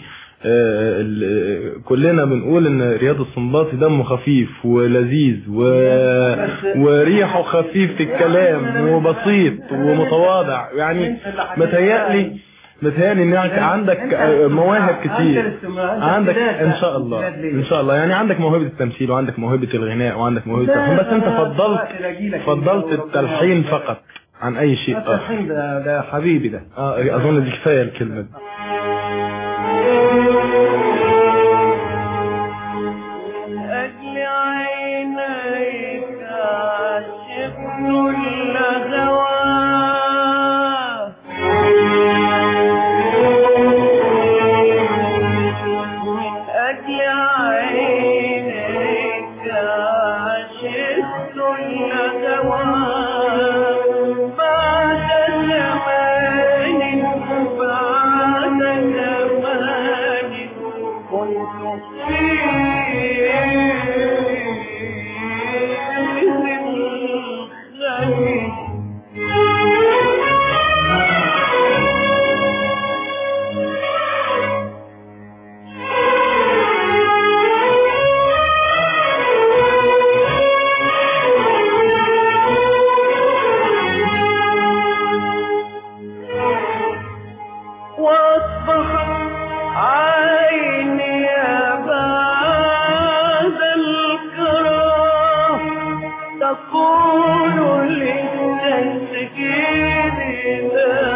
كلنا بنقول ان رياض السنباطي دمه خفيف ولذيذ و... وريحه خفيف في الكلام وبسيط ومتواضع، يعني متهيألي متهيألي انك عندك مواهب كتير، عندك ان شاء الله ان شاء الله يعني عندك موهبة التمثيل وعندك موهبة الغناء وعندك موهبة التلحين، بس انت فضلت فضلت التلحين فقط عن اي شيء اخر.
التلحين ده, ده حبيبي ده.
اه اظن دي كفاية الكلمة دي.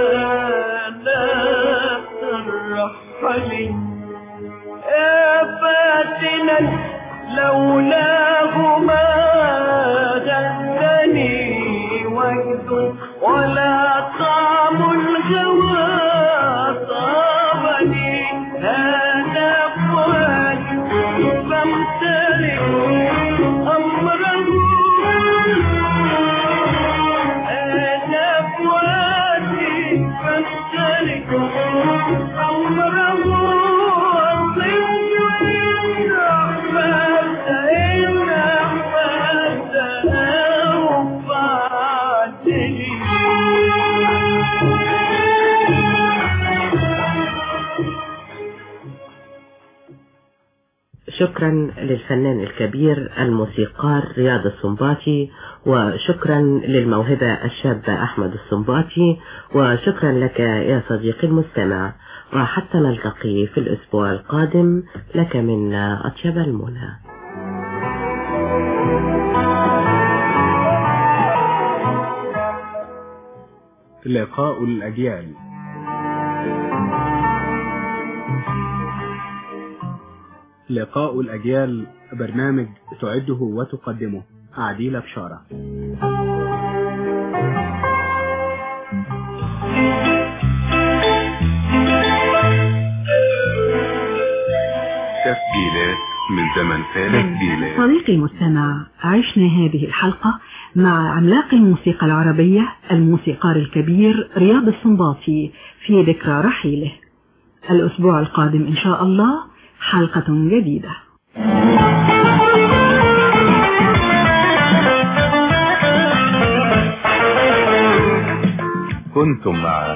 يا فاتنا لولاه ما غدني وجد ولا طعم الهوى طابني هذا فؤادي فامتلئ أمره هذا فؤادي فامتلئ أمره
شكرا للفنان الكبير الموسيقار رياض السنباطي، وشكرا للموهبة الشابة أحمد السنباطي، وشكرا لك يا صديقي المستمع، وحتى نلتقي في الأسبوع القادم لك منا أطيب المنى.
لقاء الأجيال. لقاء الأجيال برنامج تعده وتقدمه عديلة بشارة.
تسجيلات من زمن فات.
صديقي المستمع، عشنا هذه الحلقة مع عملاق الموسيقى العربية الموسيقار الكبير رياض السنباطي في ذكرى رحيله. الأسبوع القادم إن شاء الله حلقة جديدة.
كنتم مع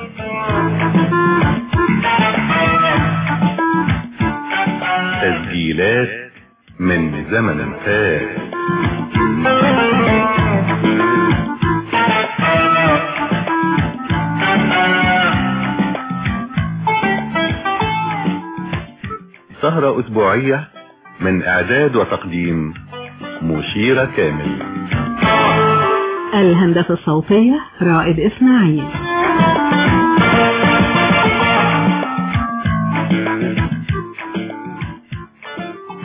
تسجيلات من زمن فات. سهرة أسبوعية من إعداد وتقديم مشيرة كامل.
الهندسة الصوتية رائد إسماعيل.